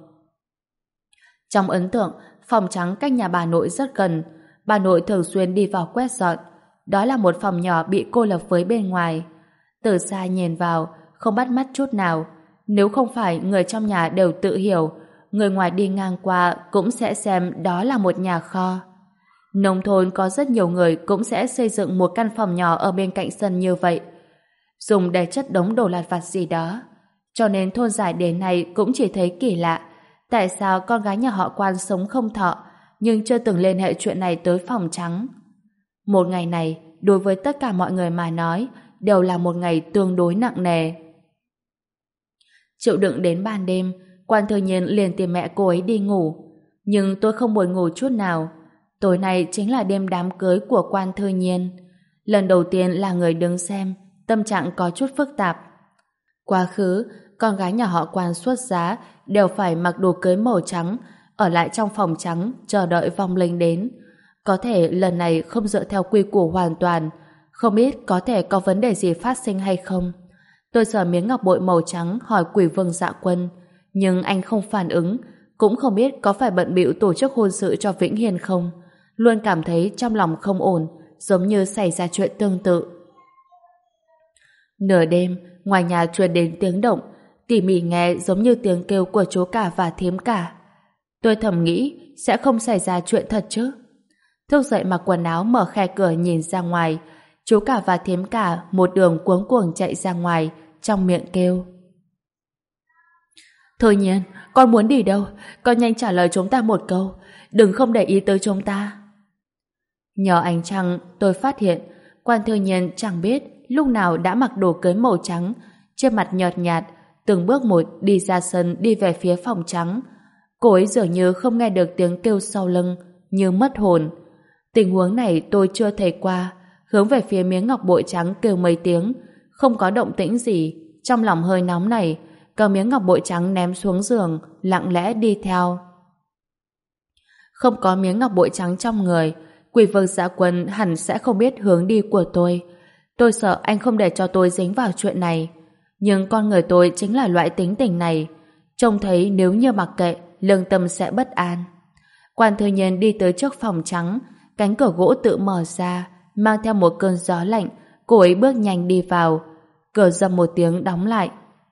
Trong ấn tượng, phòng trắng cách nhà bà nội rất gần. Bà nội thường xuyên đi vào quét dọn. Đó là một phòng nhỏ bị cô lập với bên ngoài. Từ xa nhìn vào, không bắt mắt chút nào. Nếu không phải người trong nhà đều tự hiểu, người ngoài đi ngang qua cũng sẽ xem đó là một nhà kho. Nông thôn có rất nhiều người cũng sẽ xây dựng một căn phòng nhỏ ở bên cạnh sân như vậy, dùng để chất đống đồ lặt vặt gì đó. Cho nên thôn giải đến nay cũng chỉ thấy kỳ lạ, tại sao con gái nhà họ Quan sống không thọ, nhưng chưa từng liên hệ chuyện này tới phòng trắng. Một ngày này, đối với tất cả mọi người mà nói, đều là một ngày tương đối nặng nề. Chịu đựng đến ban đêm, Quan Thư Nhiên liền tìm mẹ cô ấy đi ngủ. Nhưng tôi không buồn ngủ chút nào. Tối nay chính là đêm đám cưới của Quan Thư Nhiên. Lần đầu tiên là người đứng xem, tâm trạng có chút phức tạp. Quá khứ, con gái nhà họ Quan xuất giá đều phải mặc đồ cưới màu trắng, ở lại trong phòng trắng chờ đợi vong linh đến. Có thể lần này không dựa theo quy củ hoàn toàn, không biết có thể có vấn đề gì phát sinh hay không. Tôi sờ miếng ngọc bội màu trắng hỏi Quỷ Vương Dạ Quân, nhưng anh không phản ứng, cũng không biết có phải bận bịu tổ chức hôn sự cho Vĩnh Hiên không. Luôn cảm thấy trong lòng không ổn, giống như xảy ra chuyện tương tự. Nửa đêm, ngoài nhà truyền đến tiếng động, tỉ mỉ nghe giống như tiếng kêu của chú cả và thím cả. Tôi thầm nghĩ sẽ không xảy ra chuyện thật chứ. Thức dậy mặc quần áo, mở khe cửa nhìn ra ngoài, chú cả và thím cả một đường cuống cuồng chạy ra ngoài, trong miệng kêu: Thôi Nhiên, con muốn đi đâu? Con nhanh trả lời chúng ta một câu, đừng không để ý tới chúng ta. Nhờ ánh trăng, tôi phát hiện Quan Thư Nhiên chẳng biết lúc nào đã mặc đồ cưới màu trắng, trên mặt nhợt nhạt, từng bước một đi ra sân, đi về phía phòng trắng. Cô ấy dường như không nghe được tiếng kêu sau lưng, như mất hồn. Tình huống này tôi chưa thấy qua. Hướng về phía miếng ngọc bội trắng kêu mấy tiếng, không có động tĩnh gì. Trong lòng hơi nóng này, cầm miếng ngọc bội trắng ném xuống giường, lặng lẽ đi theo. Không có miếng ngọc bội trắng trong người, Quỷ Vương Dạ Quân hẳn sẽ không biết hướng đi của tôi. Tôi sợ anh không để cho tôi dính vào chuyện này. Nhưng con người tôi chính là loại tính tình này. Trông thấy nếu như mặc kệ, lương tâm sẽ bất an. Quan Thư Nhiên đi tới trước phòng trắng, cánh cửa gỗ tự mở ra, mang theo một cơn gió lạnh. Cô ấy bước nhanh đi vào. Cửa rầm một tiếng đóng lại.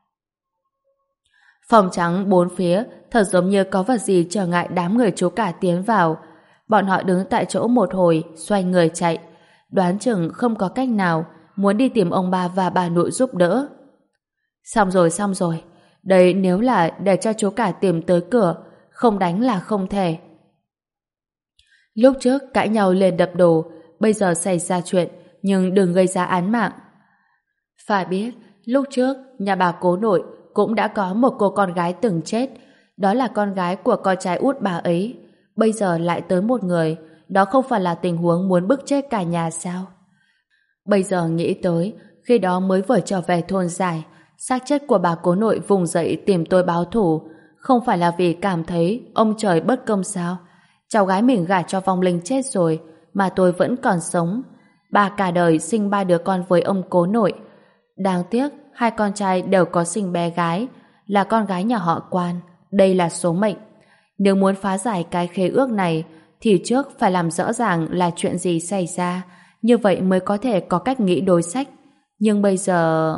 Phòng trắng bốn phía thật giống như có vật gì trở ngại đám người chú cả tiến vào. Bọn họ đứng tại chỗ một hồi, xoay người chạy. Đoán chừng không có cách nào, muốn đi tìm ông bà và bà nội giúp đỡ. Xong rồi, xong rồi. Đây nếu là để cho chú cả tìm tới cửa, không đánh là không thể. Lúc trước cãi nhau lên đập đồ, bây giờ xảy ra chuyện, nhưng đừng gây ra án mạng. Phải biết, lúc trước, nhà bà cố nội cũng đã có một cô con gái từng chết. Đó là con gái của con trai út bà ấy. Bây giờ lại tới một người, đó không phải là tình huống muốn bức chết cả nhà sao? Bây giờ nghĩ tới, khi đó mới vừa trở về thôn giải, xác chết của bà cố nội vùng dậy tìm tôi báo thù, Không phải là vì cảm thấy ông trời bất công sao? Cháu gái mình gả cho vong linh chết rồi, mà tôi vẫn còn sống. Bà cả đời sinh ba đứa con với ông cố nội. Đáng tiếc, hai con trai đều có sinh bé gái, là con gái nhà họ Quan. Đây là số mệnh. Nếu muốn phá giải cái khế ước này, thì trước phải làm rõ ràng là chuyện gì xảy ra, như vậy mới có thể có cách nghĩ đối sách. Nhưng bây giờ...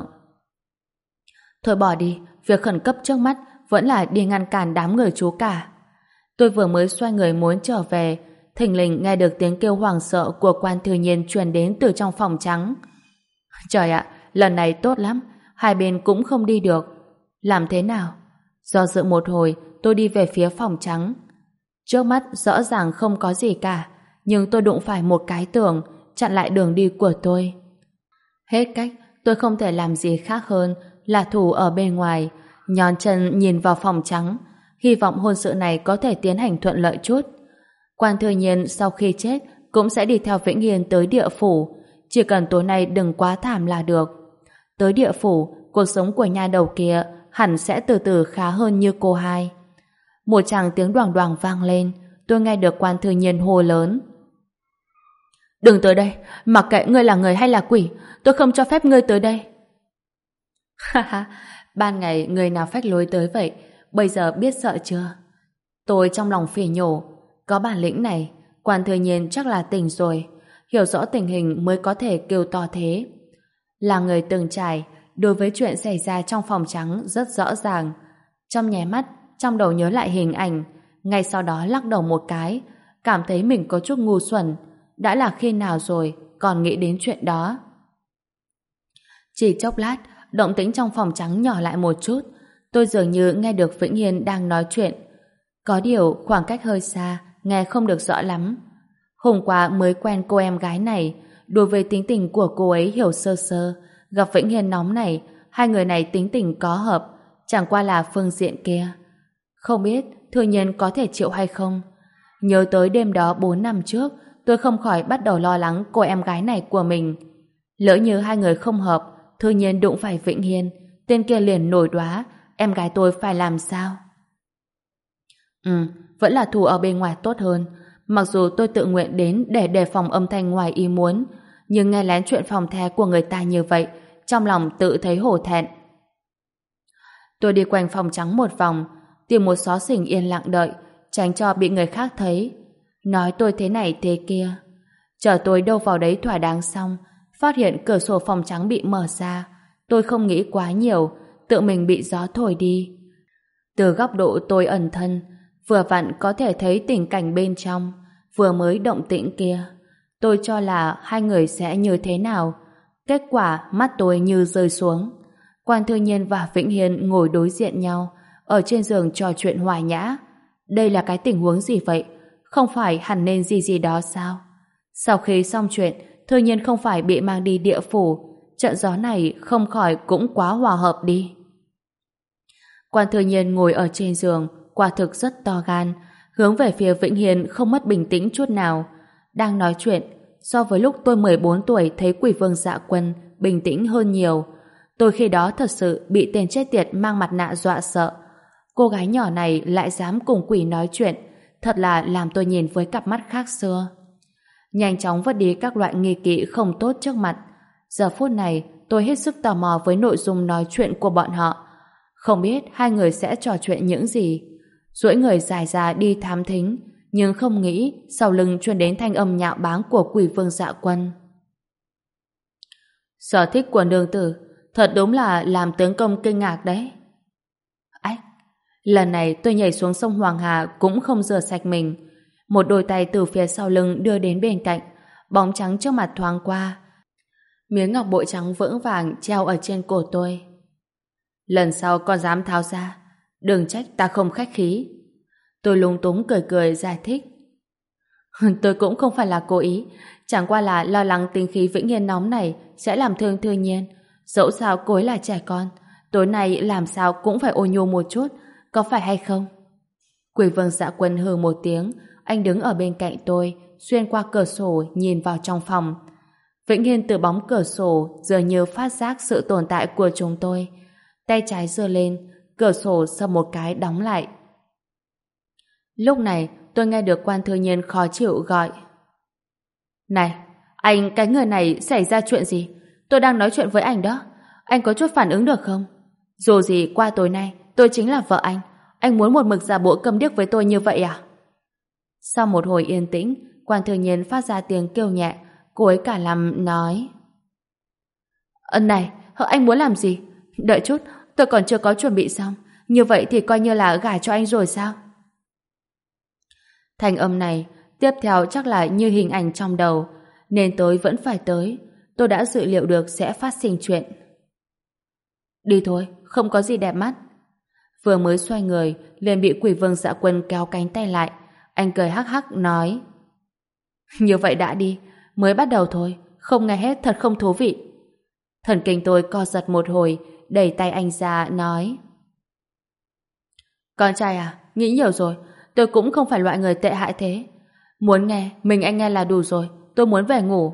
Thôi bỏ đi, việc khẩn cấp trước mắt vẫn là đi ngăn cản đám người chú cả. Tôi vừa mới xoay người muốn trở về, thình lình nghe được tiếng kêu hoảng sợ của Quan Thư Nhiên truyền đến từ trong phòng trắng. Trời ạ, lần này tốt lắm, hai bên cũng không đi được. Làm thế nào? Do dự một hồi, tôi đi về phía phòng trắng. Trước mắt rõ ràng không có gì cả, nhưng tôi đụng phải một cái tường, chặn lại đường đi của tôi. Hết cách, tôi không thể làm gì khác hơn là thủ ở bên ngoài, nhón chân nhìn vào phòng trắng, hy vọng hôn sự này có thể tiến hành thuận lợi chút. Quan Thư Nhiên sau khi chết cũng sẽ đi theo Vĩnh Hiên tới địa phủ, chỉ cần tối nay đừng quá thảm là được. Tới địa phủ, cuộc sống của nhà đầu kia hẳn sẽ từ từ khá hơn như cô hai. Một tràng tiếng đoàng đoàng vang lên, tôi nghe được Quan Thư Nhiên hô lớn. Đừng tới đây, mặc kệ ngươi là người hay là quỷ, tôi không cho phép ngươi tới đây. Ha ha, ban ngày người nào phách lối tới vậy, bây giờ biết sợ chưa? Tôi trong lòng phỉ nhổ, có bản lĩnh này, Quan Thư Nhiên chắc là tỉnh rồi, hiểu rõ tình hình mới có thể kêu to thế. Là người từng trải, đối với chuyện xảy ra trong phòng trắng rất rõ ràng. Trong nháy mắt, trong đầu nhớ lại hình ảnh, ngay sau đó lắc đầu một cái, cảm thấy mình có chút ngu xuẩn. Đã là khi nào rồi, còn nghĩ đến chuyện đó. Chỉ chốc lát, động tĩnh trong phòng trắng nhỏ lại một chút. Tôi dường như nghe được Vĩnh Hiên đang nói chuyện. Có điều khoảng cách hơi xa, nghe không được rõ lắm. Hôm qua mới quen cô em gái này, đối với tính tình của cô ấy hiểu sơ sơ. Gặp Vĩnh Hiên nóng này, hai người này tính tình có hợp, chẳng qua là phương diện kia. Không biết Thư Nhiên có thể chịu hay không. Nhớ tới đêm đó bốn năm trước, tôi không khỏi bắt đầu lo lắng cô em gái này của mình. Lỡ như hai người không hợp, Thư Nhiên đụng phải Vĩnh Hiên, tên kia liền nổi đoá, em gái tôi phải làm sao? Ừ, vẫn là thủ ở bên ngoài tốt hơn. Mặc dù tôi tự nguyện đến để đề phòng âm thanh ngoài ý muốn, nhưng nghe lén chuyện phòng the của người ta như vậy, trong lòng tự thấy hổ thẹn. Tôi đi quanh phòng trắng một vòng, tìm một xó xỉnh yên lặng đợi, tránh cho bị người khác thấy. Nói tôi thế này thế kia. Chờ tôi đâu vào đấy thỏa đáng xong, phát hiện cửa sổ phòng trắng bị mở ra. Tôi không nghĩ quá nhiều, tự mình bị gió thổi đi. Từ góc độ tôi ẩn thân, vừa vặn có thể thấy tình cảnh bên trong, vừa mới động tĩnh kia. Tôi cho là hai người sẽ như thế nào. Kết quả mắt tôi như rơi xuống. Quan Thư Nhiên và Vĩnh Hiên ngồi đối diện nhau, ở trên giường trò chuyện hòa nhã. Đây là cái tình huống gì vậy? Không phải hẳn nên gì gì đó sao? Sau khi xong chuyện, Thư Nhiên không phải bị mang đi địa phủ, trận gió này không khỏi cũng quá hòa hợp đi. Quan Thư Nhiên ngồi ở trên giường, quả thực rất to gan, hướng về phía Vĩnh Hiên không mất bình tĩnh chút nào. Đang nói chuyện, so với lúc tôi mười bốn tuổi thấy Quỷ Vương Dạ Quân bình tĩnh hơn nhiều. Tôi khi đó thật sự bị tên chết tiệt mang mặt nạ dọa sợ. Cô gái nhỏ này lại dám cùng quỷ nói chuyện, thật là làm tôi nhìn với cặp mắt khác xưa. Nhanh chóng vứt đi các loại nghi kỵ không tốt trước mặt. Giờ phút này, tôi hết sức tò mò với nội dung nói chuyện của bọn họ. Không biết hai người sẽ trò chuyện những gì. Duỗi người dài ra đi thám thính, nhưng không nghĩ sau lưng truyền đến thanh âm nhạo báng của Quỷ Vương Dạ Quân. Sở thích của nương tử thật đúng là làm tướng công kinh ngạc đấy. Ách, lần này tôi nhảy xuống sông Hoàng Hà cũng không rửa sạch mình. Một đôi tay từ phía sau lưng đưa đến bên cạnh, bóng trắng trước mặt thoáng qua. Miếng ngọc bội trắng vững vàng treo ở trên cổ tôi. Lần sau con dám tháo ra, đừng trách ta không khách khí. Tôi lúng túng cười cười giải thích. Tôi cũng không phải là cố ý, chẳng qua là lo lắng tính khí Vĩnh Hiên nóng này sẽ làm thương Thư Nhiên. Dẫu sao cô ấy là trẻ con, tối nay làm sao cũng phải ôn nhu một chút, có phải hay không? Quỷ Vương Dạ Quân hừ một tiếng, anh đứng ở bên cạnh tôi, xuyên qua cửa sổ nhìn vào trong phòng. Vĩnh Hiên từ bóng cửa sổ dường như phát giác sự tồn tại của chúng tôi. Tay trái giơ lên, cửa sổ sầm một cái đóng lại. Lúc này tôi nghe được Quan Thư Nhiên khó chịu gọi. Này, anh, cái người này xảy ra chuyện gì? Tôi đang nói chuyện với anh đó. Anh có chút phản ứng được không? Dù gì qua tối nay tôi chính là vợ anh. Anh muốn một mực giả bộ câm điếc với tôi như vậy à? Sau một hồi yên tĩnh, Quan Thư Nhiên phát ra tiếng kêu nhẹ. Cô ấy cả lăm nói: Ơ này, anh muốn làm gì? Đợi chút, tôi còn chưa có chuẩn bị xong. Như vậy thì coi như là gả cho anh rồi sao? Thanh âm này tiếp theo chắc là như hình ảnh trong đầu, nên tới vẫn phải tới. Tôi đã dự liệu được sẽ phát sinh chuyện. Đi thôi, không có gì đẹp mắt. Vừa mới xoay người liền bị Quỷ Vương Dạ Quân kéo cánh tay lại. Anh cười hắc hắc nói: Như vậy đã đi, mới bắt đầu thôi, không nghe hết thật không thú vị. Thần kinh tôi co giật một hồi, đẩy tay anh ra nói: Con trai à, nghĩ nhiều rồi. Tôi cũng không phải loại người tệ hại thế. Muốn nghe, mình anh nghe là đủ rồi. Tôi muốn về ngủ.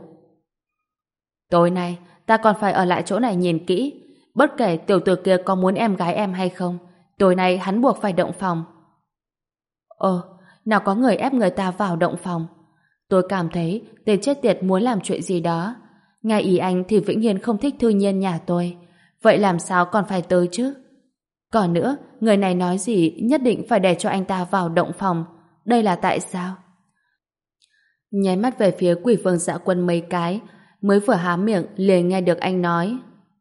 Tối nay ta còn phải ở lại chỗ này nhìn kỹ. Bất kể tiểu tử kia có muốn em gái em hay không, tối nay hắn buộc phải động phòng. Ờ, nào có người ép người ta vào động phòng. Tôi cảm thấy tên chết tiệt muốn làm chuyện gì đó. Nghe ý anh thì Vĩnh Hiên không thích Thư Nhiên nhà tôi. Vậy làm sao còn phải tới chứ? Còn nữa, người này nói gì nhất định phải để cho anh ta vào động phòng. Đây là tại sao? Nháy mắt về phía Quỷ Vương Dạ Quân mấy cái, mới vừa há miệng liền nghe được anh nói: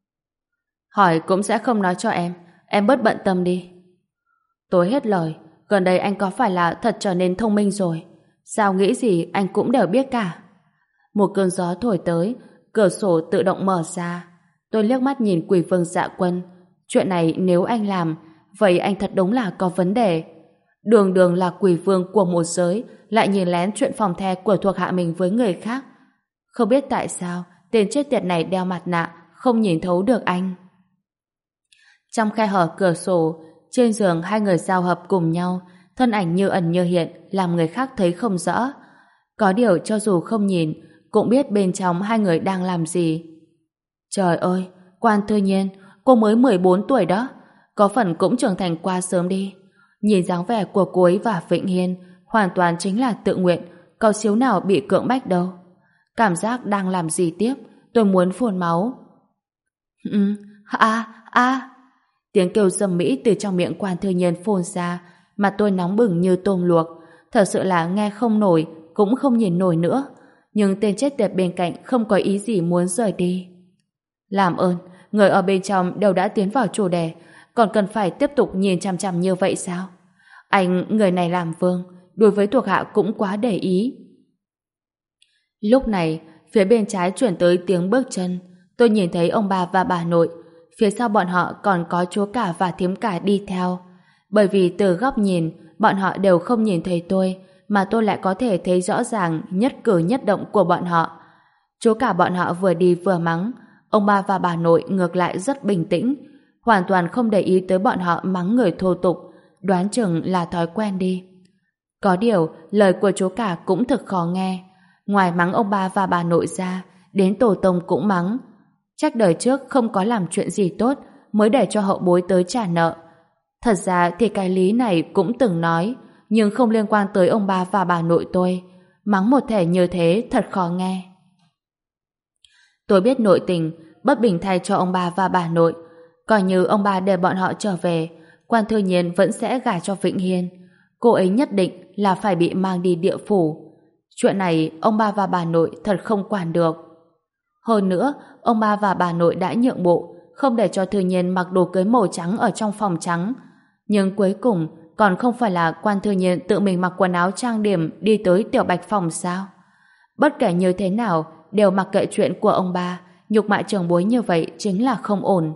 Hỏi cũng sẽ không nói cho em. Em bớt bận tâm đi. Tôi hết lời. Gần đây anh có phải là thật trở nên thông minh rồi? Sao nghĩ gì anh cũng đều biết cả. Một cơn gió thổi tới, cửa sổ tự động mở ra. Tôi liếc mắt nhìn Quỷ Vương Dạ Quân. Chuyện này nếu anh làm, vậy anh thật đúng là có vấn đề. Đường đường là quỷ vương của một giới, lại nhìn lén chuyện phòng the của thuộc hạ mình với người khác. Không biết tại sao tên chết tiệt này đeo mặt nạ, không nhìn thấu được anh. Trong khe hở cửa sổ, trên giường hai người giao hợp cùng nhau, thân ảnh như ẩn như hiện, làm người khác thấy không rõ. Có điều cho dù không nhìn, cũng biết bên trong hai người đang làm gì. Trời ơi, Quan Thư Nhiên, cô mới mười bốn tuổi đó, có phần cũng trưởng thành quá sớm đi. Nhìn dáng vẻ của cô ấy và Vĩnh Hiên, hoàn toàn chính là tự nguyện, có xíu nào bị cưỡng bách đâu. Cảm giác đang làm gì tiếp, tôi muốn phun máu. Ừ, a, a. Tiếng kêu dầm mỹ từ trong miệng Quan Thư Nhiên phun ra, mặt tôi nóng bừng như tôm luộc. Thật sự là nghe không nổi, cũng không nhìn nổi nữa. Nhưng tên chết tiệt bên cạnh không có ý gì muốn rời đi. Làm ơn, người ở bên trong đều đã tiến vào chủ đề, còn cần phải tiếp tục nhìn chằm chằm như vậy sao? Anh, người này làm vương, đối với thuộc hạ cũng quá để ý. Lúc này, phía bên trái chuyển tới tiếng bước chân. Tôi nhìn thấy ông bà và bà nội. Phía sau bọn họ còn có chúa cả và thím cả đi theo. Bởi vì từ góc nhìn, bọn họ đều không nhìn thấy tôi, mà tôi lại có thể thấy rõ ràng nhất cử nhất động của bọn họ. Chúa cả bọn họ vừa đi vừa mắng. Ông bà và bà nội ngược lại rất bình tĩnh, hoàn toàn không để ý tới bọn họ mắng người thô tục, đoán chừng là thói quen đi. Có điều, lời của chú cả cũng thực khó nghe. Ngoài mắng ông bà và bà nội ra, đến tổ tông cũng mắng. Trách đời trước không có làm chuyện gì tốt, mới để cho hậu bối tới trả nợ. Thật ra thì cái lý này cũng từng nói, nhưng không liên quan tới ông bà và bà nội tôi. Mắng một thể như thế thật khó nghe. Tôi biết nội tình, bất bình thay cho ông bà và bà nội. Coi như ông bà để bọn họ trở về, Quan Thư Nhiên vẫn sẽ gả cho Vĩnh Hiên. Cô ấy nhất định là phải bị mang đi địa phủ. Chuyện này ông bà và bà nội thật không quản được. Hơn nữa, ông bà và bà nội đã nhượng bộ, không để cho Thư Nhiên mặc đồ cưới màu trắng ở trong phòng trắng. Nhưng cuối cùng, còn không phải là Quan Thư Nhiên tự mình mặc quần áo trang điểm đi tới tiểu bạch phòng sao? Bất kể như thế nào, đều mặc kệ chuyện của ông bà, nhục mạ trưởng bối như vậy chính là không ổn.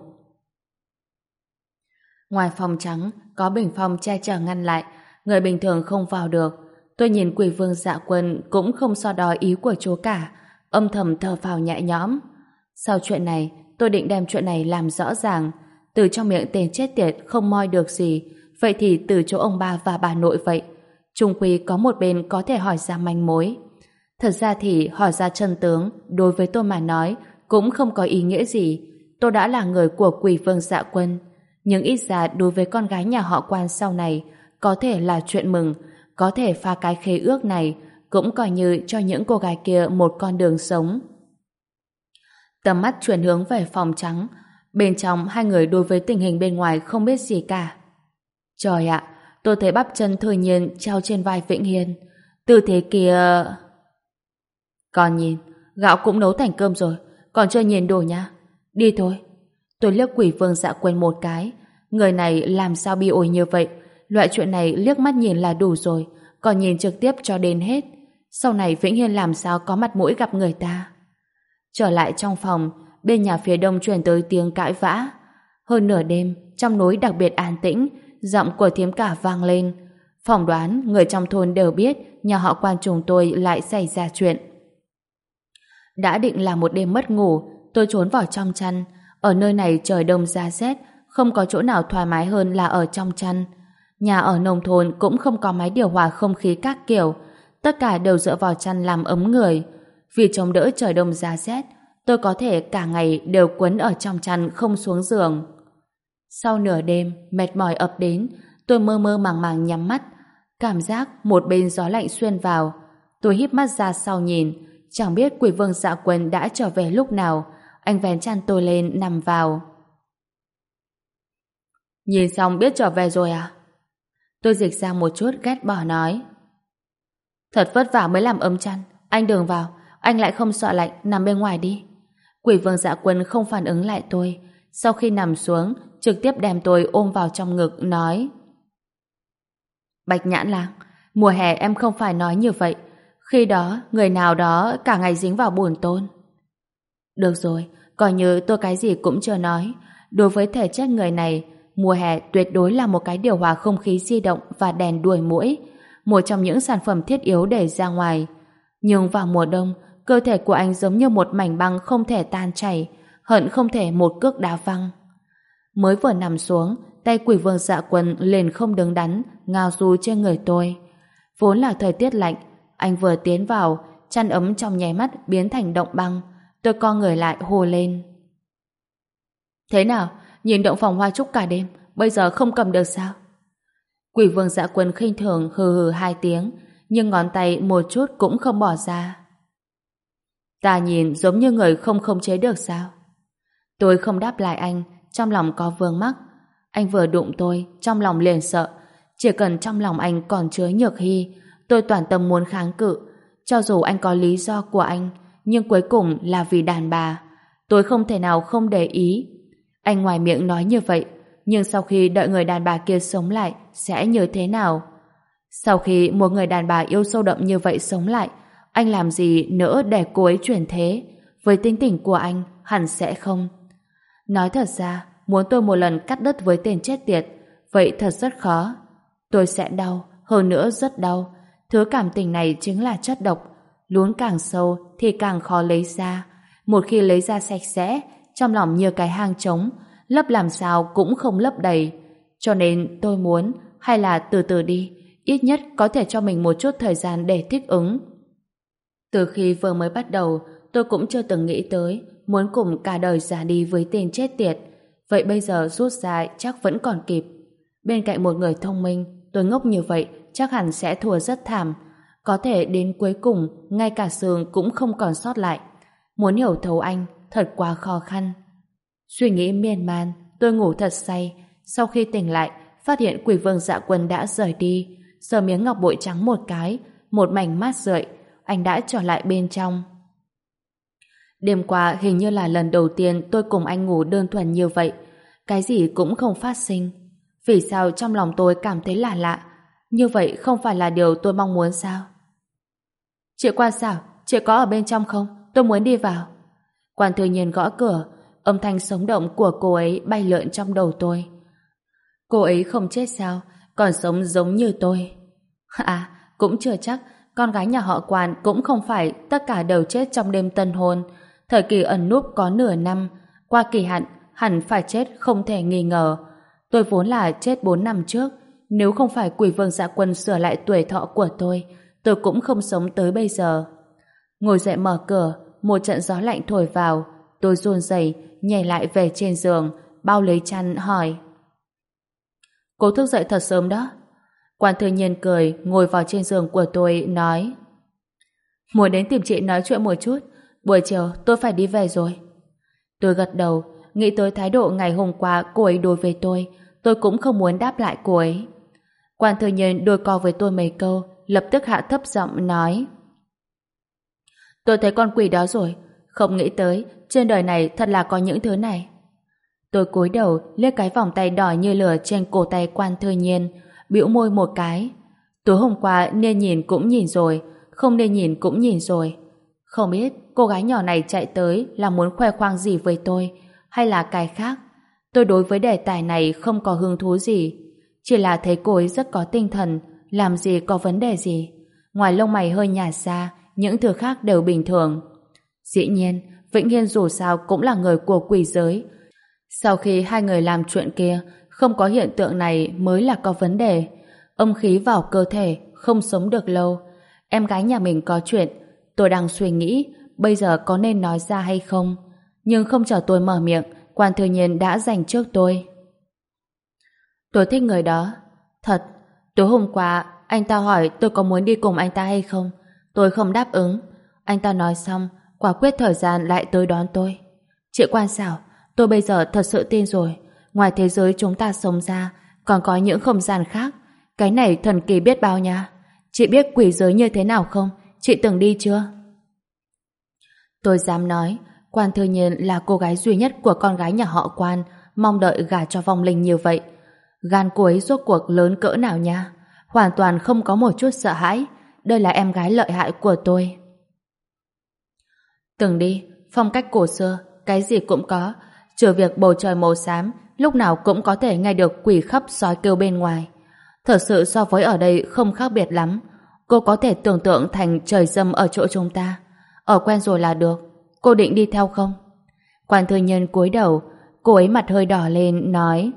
Ngoài phòng trắng, có bình phong che chở ngăn lại, người bình thường không vào được. Tôi nhìn Quỷ Vương Dạ Quân cũng không so đo ý của chúa cả, âm thầm thở phào nhẹ nhõm. Sau chuyện này, tôi định đem chuyện này làm rõ ràng. Từ trong miệng tên chết tiệt không moi được gì, vậy thì từ chỗ ông bà và bà nội vậy. Chung quy có một bên có thể hỏi ra manh mối. Thật ra thì hỏi ra chân tướng, đối với tôi mà nói, cũng không có ý nghĩa gì. Tôi đã là người của Quỷ Vương Dạ Quân. Nhưng ít ra đối với con gái nhà họ Quan sau này, có thể là chuyện mừng, có thể phá cái khế ước này cũng coi như cho những cô gái kia một con đường sống. Tầm mắt chuyển hướng về phòng trắng. Bên trong hai người đối với tình hình bên ngoài không biết gì cả. Trời ạ, tôi thấy bắp chân Thư Nhiên treo trên vai Vĩnh Hiên. Tư thế kia... Còn nhìn, gạo cũng nấu thành cơm rồi, còn chưa nhìn đồ nha. Đi thôi. Tôi liếc Quỷ Vương Dạ Quân một cái. Người này làm sao bi ổi như vậy? Loại chuyện này liếc mắt nhìn là đủ rồi, còn nhìn trực tiếp cho đến hết. Sau này Vĩnh Hiên làm sao có mặt mũi gặp người ta? Trở lại trong phòng, bên nhà phía đông truyền tới tiếng cãi vã. Hơn nửa đêm, trong núi đặc biệt an tĩnh, giọng của thím cả vang lên. Phỏng đoán người trong thôn đều biết nhà họ Quan chúng tôi lại xảy ra chuyện. Đã định là một đêm mất ngủ, tôi trốn vào trong chăn. Ở nơi này trời đông giá rét, không có chỗ nào thoải mái hơn là ở trong chăn. Nhà ở nông thôn cũng không có máy điều hòa không khí các kiểu, tất cả đều dựa vào chăn làm ấm người. Vì chống đỡ trời đông giá rét, tôi có thể cả ngày đều quấn ở trong chăn không xuống giường. Sau nửa đêm, mệt mỏi ập đến, tôi mơ mơ màng màng nhắm mắt, cảm giác một bên gió lạnh xuyên vào. Tôi híp mắt ra sau nhìn, chẳng biết Quỷ Vương Dạ Quân đã trở về lúc nào. Anh vén chăn tôi lên nằm vào. Nhìn xong biết trở về rồi à? Tôi dịch ra một chút ghét bỏ nói. Thật vất vả mới làm ấm chăn, anh đừng vào, anh lại không sợ lạnh, nằm bên ngoài đi. Quỷ Vương Dạ Quân không phản ứng lại tôi, sau khi nằm xuống, trực tiếp đem tôi ôm vào trong ngực, nói: Bạch Nhãn Lang, mùa hè em không phải nói như vậy, khi đó người nào đó cả ngày dính vào bồn tôn. Được rồi, coi như tôi cái gì cũng chưa nói. Đối với thể chất người này, mùa hè tuyệt đối là một cái điều hòa không khí di động và đèn đuổi muỗi, một trong những sản phẩm thiết yếu để ra ngoài. Nhưng vào mùa đông, cơ thể của anh giống như một mảnh băng không thể tan chảy, hận không thể một cước đá văng. Mới vừa nằm xuống, tay Quỷ Vương Dạ Quân liền không đứng đắn, ngao du trên người tôi. Vốn là thời tiết lạnh, anh vừa tiến vào, chăn ấm trong nháy mắt biến thành động băng. Tôi co người lại hô lên: Thế nào? Nhìn động phòng hoa trúc cả đêm, bây giờ không cầm được sao? Quỷ Vương Dạ Quân khinh thường hừ hừ hai tiếng, nhưng ngón tay một chút cũng không bỏ ra. Ta nhìn giống như người không khống chế được sao? Tôi không đáp lại anh, trong lòng có vương mắc. Anh vừa đụng tôi, trong lòng liền sợ. Chỉ cần trong lòng anh còn chứa nhược hy, tôi toàn tâm muốn kháng cự. Cho dù anh có lý do của anh, nhưng cuối cùng là vì đàn bà. Tôi không thể nào không để ý. Anh ngoài miệng nói như vậy, nhưng sau khi đợi người đàn bà kia sống lại, sẽ như thế nào? Sau khi một người đàn bà yêu sâu đậm như vậy sống lại, anh làm gì nỡ để cô ấy chuyển thế? Với tính tình của anh, hẳn sẽ không. Nói thật ra, muốn tôi một lần cắt đứt với tên chết tiệt, vậy thật rất khó. Tôi sẽ đau, hơn nữa rất đau. Thứ cảm tình này chính là chất độc, lún càng sâu thì càng khó lấy ra. Một khi lấy ra sạch sẽ, trong lòng như cái hang trống, lấp làm sao cũng không lấp đầy. Cho nên tôi muốn, hay là từ từ đi, ít nhất có thể cho mình một chút thời gian để thích ứng. Từ khi vừa mới bắt đầu, tôi cũng chưa từng nghĩ tới muốn cùng cả đời già đi với tên chết tiệt. Vậy bây giờ rút ra chắc vẫn còn kịp. Bên cạnh một người thông minh, tôi ngốc như vậy chắc hẳn sẽ thua rất thảm. Có thể đến cuối cùng, ngay cả xương cũng không còn sót lại. Muốn hiểu thấu anh, thật quá khó khăn. Suy nghĩ miên man, tôi ngủ thật say. Sau khi tỉnh lại, phát hiện Quỷ Vương Dạ Quân đã rời đi. Sờ miếng ngọc bội trắng một cái, một mảnh mát rượi, anh đã trở lại bên trong. Đêm qua hình như là lần đầu tiên tôi cùng anh ngủ đơn thuần như vậy. Cái gì cũng không phát sinh. Vì sao trong lòng tôi cảm thấy lạ lạ? Như vậy không phải là điều tôi mong muốn sao? Chị Quan sao? Chị có ở bên trong không? Tôi muốn đi vào. Quan Thư Nhiên gõ cửa, âm thanh sống động của cô ấy bay lượn trong đầu tôi. Cô ấy không chết sao? Còn sống giống như tôi. À, cũng chưa chắc. Con gái nhà họ Quan cũng không phải tất cả đều chết trong đêm tân hôn. Thời kỳ ẩn núp có nửa năm, qua kỳ hạn hẳn phải chết không thể nghi ngờ. Tôi vốn là chết bốn năm trước. Nếu không phải Quỷ Vương Dạ Quân sửa lại tuổi thọ của tôi, tôi cũng không sống tới bây giờ. Ngồi dậy mở cửa, một trận gió lạnh thổi vào. Tôi run rẩy nhảy lại về trên giường, bao lấy chăn hỏi: Cô thức dậy thật sớm đó. Quan Thư Nhiên cười, ngồi vào trên giường của tôi, nói: muốn đến tìm chị nói chuyện một chút, buổi chiều tôi phải đi về rồi. Tôi gật đầu, nghĩ tới thái độ ngày hôm qua cô ấy đối với tôi, tôi cũng không muốn đáp lại cô ấy. Quan Thư Nhiên đôi co với tôi mấy câu, lập tức hạ thấp giọng nói: tôi thấy con quỷ đó rồi, không nghĩ tới trên đời này thật là có những thứ này. Tôi cúi đầu liếc cái vòng tay đỏ như lửa trên cổ tay Quan Thư Nhiên, bĩu môi một cái. Tối hôm qua nên nhìn cũng nhìn rồi, không nên nhìn cũng nhìn rồi. Không biết cô gái nhỏ này chạy tới là muốn khoe khoang gì với tôi, hay là cái khác. Tôi đối với đề tài này không có hứng thú gì, chỉ là thấy cô ấy rất có tinh thần, làm gì có vấn đề gì. Ngoài lông mày hơi nhả ra, những thứ khác đều bình thường. Dĩ nhiên, Vĩnh Hiên dù sao cũng là người của quỷ giới. Sau khi hai người làm chuyện kia, không có hiện tượng này mới là có vấn đề. Âm khí vào cơ thể, không sống được lâu. Em gái nhà mình có chuyện, tôi đang suy nghĩ bây giờ có nên nói ra hay không. Nhưng không chờ tôi mở miệng, Quan Thư Nhiên đã giành trước tôi. Tôi thích người đó. Thật, tối hôm qua anh ta hỏi tôi có muốn đi cùng anh ta hay không. Tôi không đáp ứng. Anh ta nói xong, quả quyết thời gian lại tới đón tôi. Chị Quan xảo, tôi bây giờ thật sự tin rồi. Ngoài thế giới chúng ta sống ra, còn có những không gian khác. Cái này thần kỳ biết bao nha. Chị biết quỷ giới như thế nào không? Chị từng đi chưa? Tôi dám nói, Quan Thư Nhiên là cô gái duy nhất của con gái nhà họ Quan mong đợi gả cho vong linh như vậy. Gan cô ấy rốt cuộc lớn cỡ nào nha? Hoàn toàn không có một chút sợ hãi. Đây là em gái lợi hại của tôi. Từng đi, phong cách cổ xưa, cái gì cũng có, trừ việc bầu trời màu xám, lúc nào cũng có thể nghe được quỷ khóc sói kêu bên ngoài. Thật sự so với ở đây không khác biệt lắm. Cô có thể tưởng tượng thành trời dâm ở chỗ chúng ta. Ở quen rồi là được. Cô định đi theo không? Quan Thư Nhiên cúi đầu, cô ấy mặt hơi đỏ lên, nói: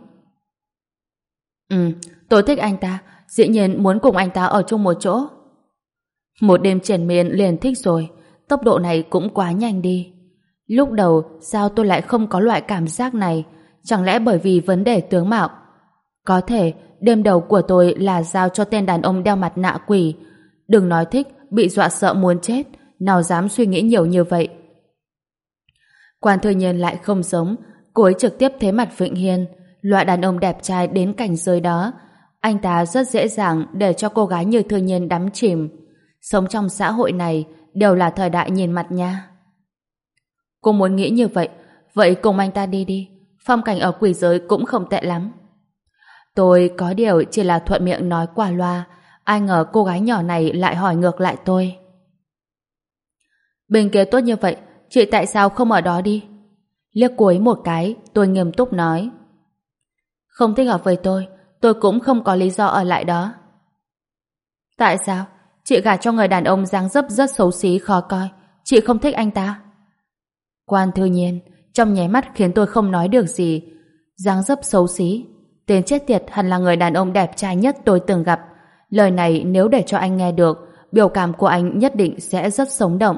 Ừ, tôi thích anh ta, dĩ nhiên muốn cùng anh ta ở chung một chỗ. Một đêm triền miên liền thích rồi, tốc độ này cũng quá nhanh đi. Lúc đầu sao tôi lại không có loại cảm giác này? Chẳng lẽ bởi vì vấn đề tướng mạo? Có thể đêm đầu của tôi là giao cho tên đàn ông đeo mặt nạ quỷ. Đừng nói thích, bị dọa sợ muốn chết, nào dám suy nghĩ nhiều như vậy. Quan Thư Nhiên lại không giống, cô ấy trực tiếp thấy mặt Vĩnh Hiên, loại đàn ông đẹp trai đến cảnh giới đó. Anh ta rất dễ dàng để cho cô gái như Thư Nhiên đắm chìm. Sống trong xã hội này đều là thời đại nhìn mặt nha. Cô muốn nghĩ như vậy, vậy cùng anh ta đi đi. Phong cảnh ở quỷ giới cũng không tệ lắm. Tôi có điều chỉ là thuận miệng nói qua loa, ai ngờ cô gái nhỏ này lại hỏi ngược lại tôi. Bên kia tốt như vậy, chị tại sao không ở đó đi? Liếc cô ấy một cái, tôi nghiêm túc nói: Không thích hợp với tôi, tôi cũng không có lý do ở lại đó. Tại sao? Chị gả cho người đàn ông dáng dấp rất xấu xí khó coi, chị không thích anh ta. Quan Thư Nhiên trong nháy mắt khiến tôi không nói được gì. Dáng dấp xấu xí, tên chết tiệt hẳn là người đàn ông đẹp trai nhất tôi từng gặp. Lời này nếu để cho anh nghe được, biểu cảm của anh nhất định sẽ rất sống động.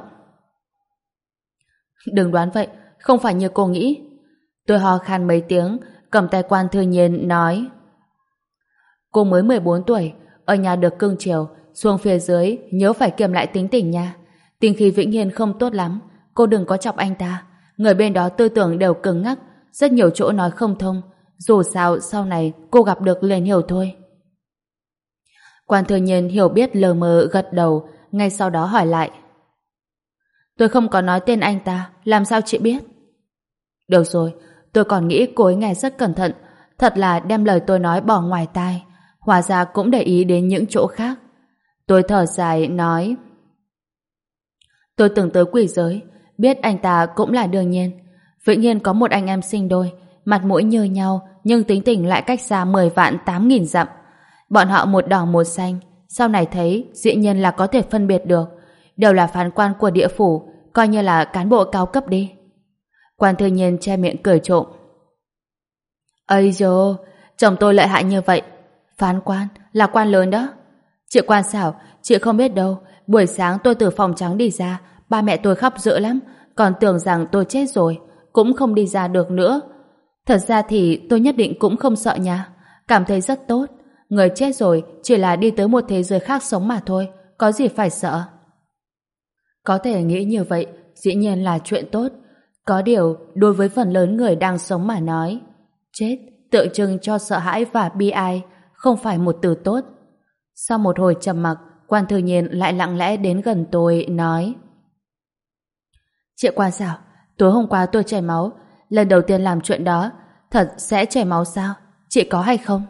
Đừng đoán vậy, không phải như cô nghĩ. Tôi ho khan mấy tiếng, cầm tay Quan Thư Nhiên nói: Cô mới mười bốn tuổi, ở nhà được cưng chiều, xuống phía dưới nhớ phải kiềm lại tính tình nha. Tính khí Vĩnh Hiên không tốt lắm, cô đừng có chọc anh ta. Người bên đó tư tưởng đều cứng ngắc, rất nhiều chỗ nói không thông. Dù sao sau này cô gặp được liền hiểu thôi. Quan Thư Nhiên hiểu biết lờ mờ gật đầu, ngay sau đó hỏi lại: Tôi không có nói tên anh ta, làm sao chị biết? Được rồi, tôi còn nghĩ cô ấy nghe rất cẩn thận, thật là đem lời tôi nói bỏ ngoài tai, hóa ra cũng để ý đến những chỗ khác. Tôi thở dài nói: Tôi từng tới quỷ giới, biết anh ta cũng là đương nhiên. Vĩnh nhiên có một anh em sinh đôi, mặt mũi như nhau, nhưng tính tình lại cách xa mười vạn tám nghìn dặm. Bọn họ một đỏ một xanh, sau này thấy dĩ nhiên là có thể phân biệt được, đều là phán quan của địa phủ, coi như là cán bộ cao cấp đi. Quan Thư Nhiên che miệng cười trộm: Ây dô, chồng tôi lợi hại như vậy. Phán quan, là quan lớn đó. Chị Quan xảo, chị không biết đâu, buổi sáng tôi từ phòng trắng đi ra, ba mẹ tôi khóc dữ lắm, còn tưởng rằng tôi chết rồi, cũng không đi ra được nữa. Thật ra thì tôi nhất định cũng không sợ nha, cảm thấy rất tốt. Người chết rồi chỉ là đi tới một thế giới khác sống mà thôi, có gì phải sợ. Có thể nghĩ như vậy, dĩ nhiên là chuyện tốt. Có điều, đối với phần lớn người đang sống mà nói, chết tượng trưng cho sợ hãi và bi ai, không phải một từ tốt. Sau một hồi trầm mặc, Quan Thư Nhiên lại lặng lẽ đến gần tôi, nói: Chị Quan sao? Tối hôm qua tôi chảy máu, lần đầu tiên làm chuyện đó, thật sẽ chảy máu sao? Chị có hay không?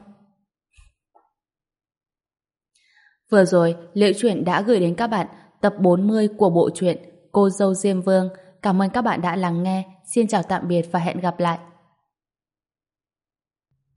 Vừa rồi, Liễu Chuyện đã gửi đến các bạn tập bốn mươi của bộ truyện Cô dâu Diêm Vương. Cảm ơn các bạn đã lắng nghe. Xin chào tạm biệt và hẹn gặp lại.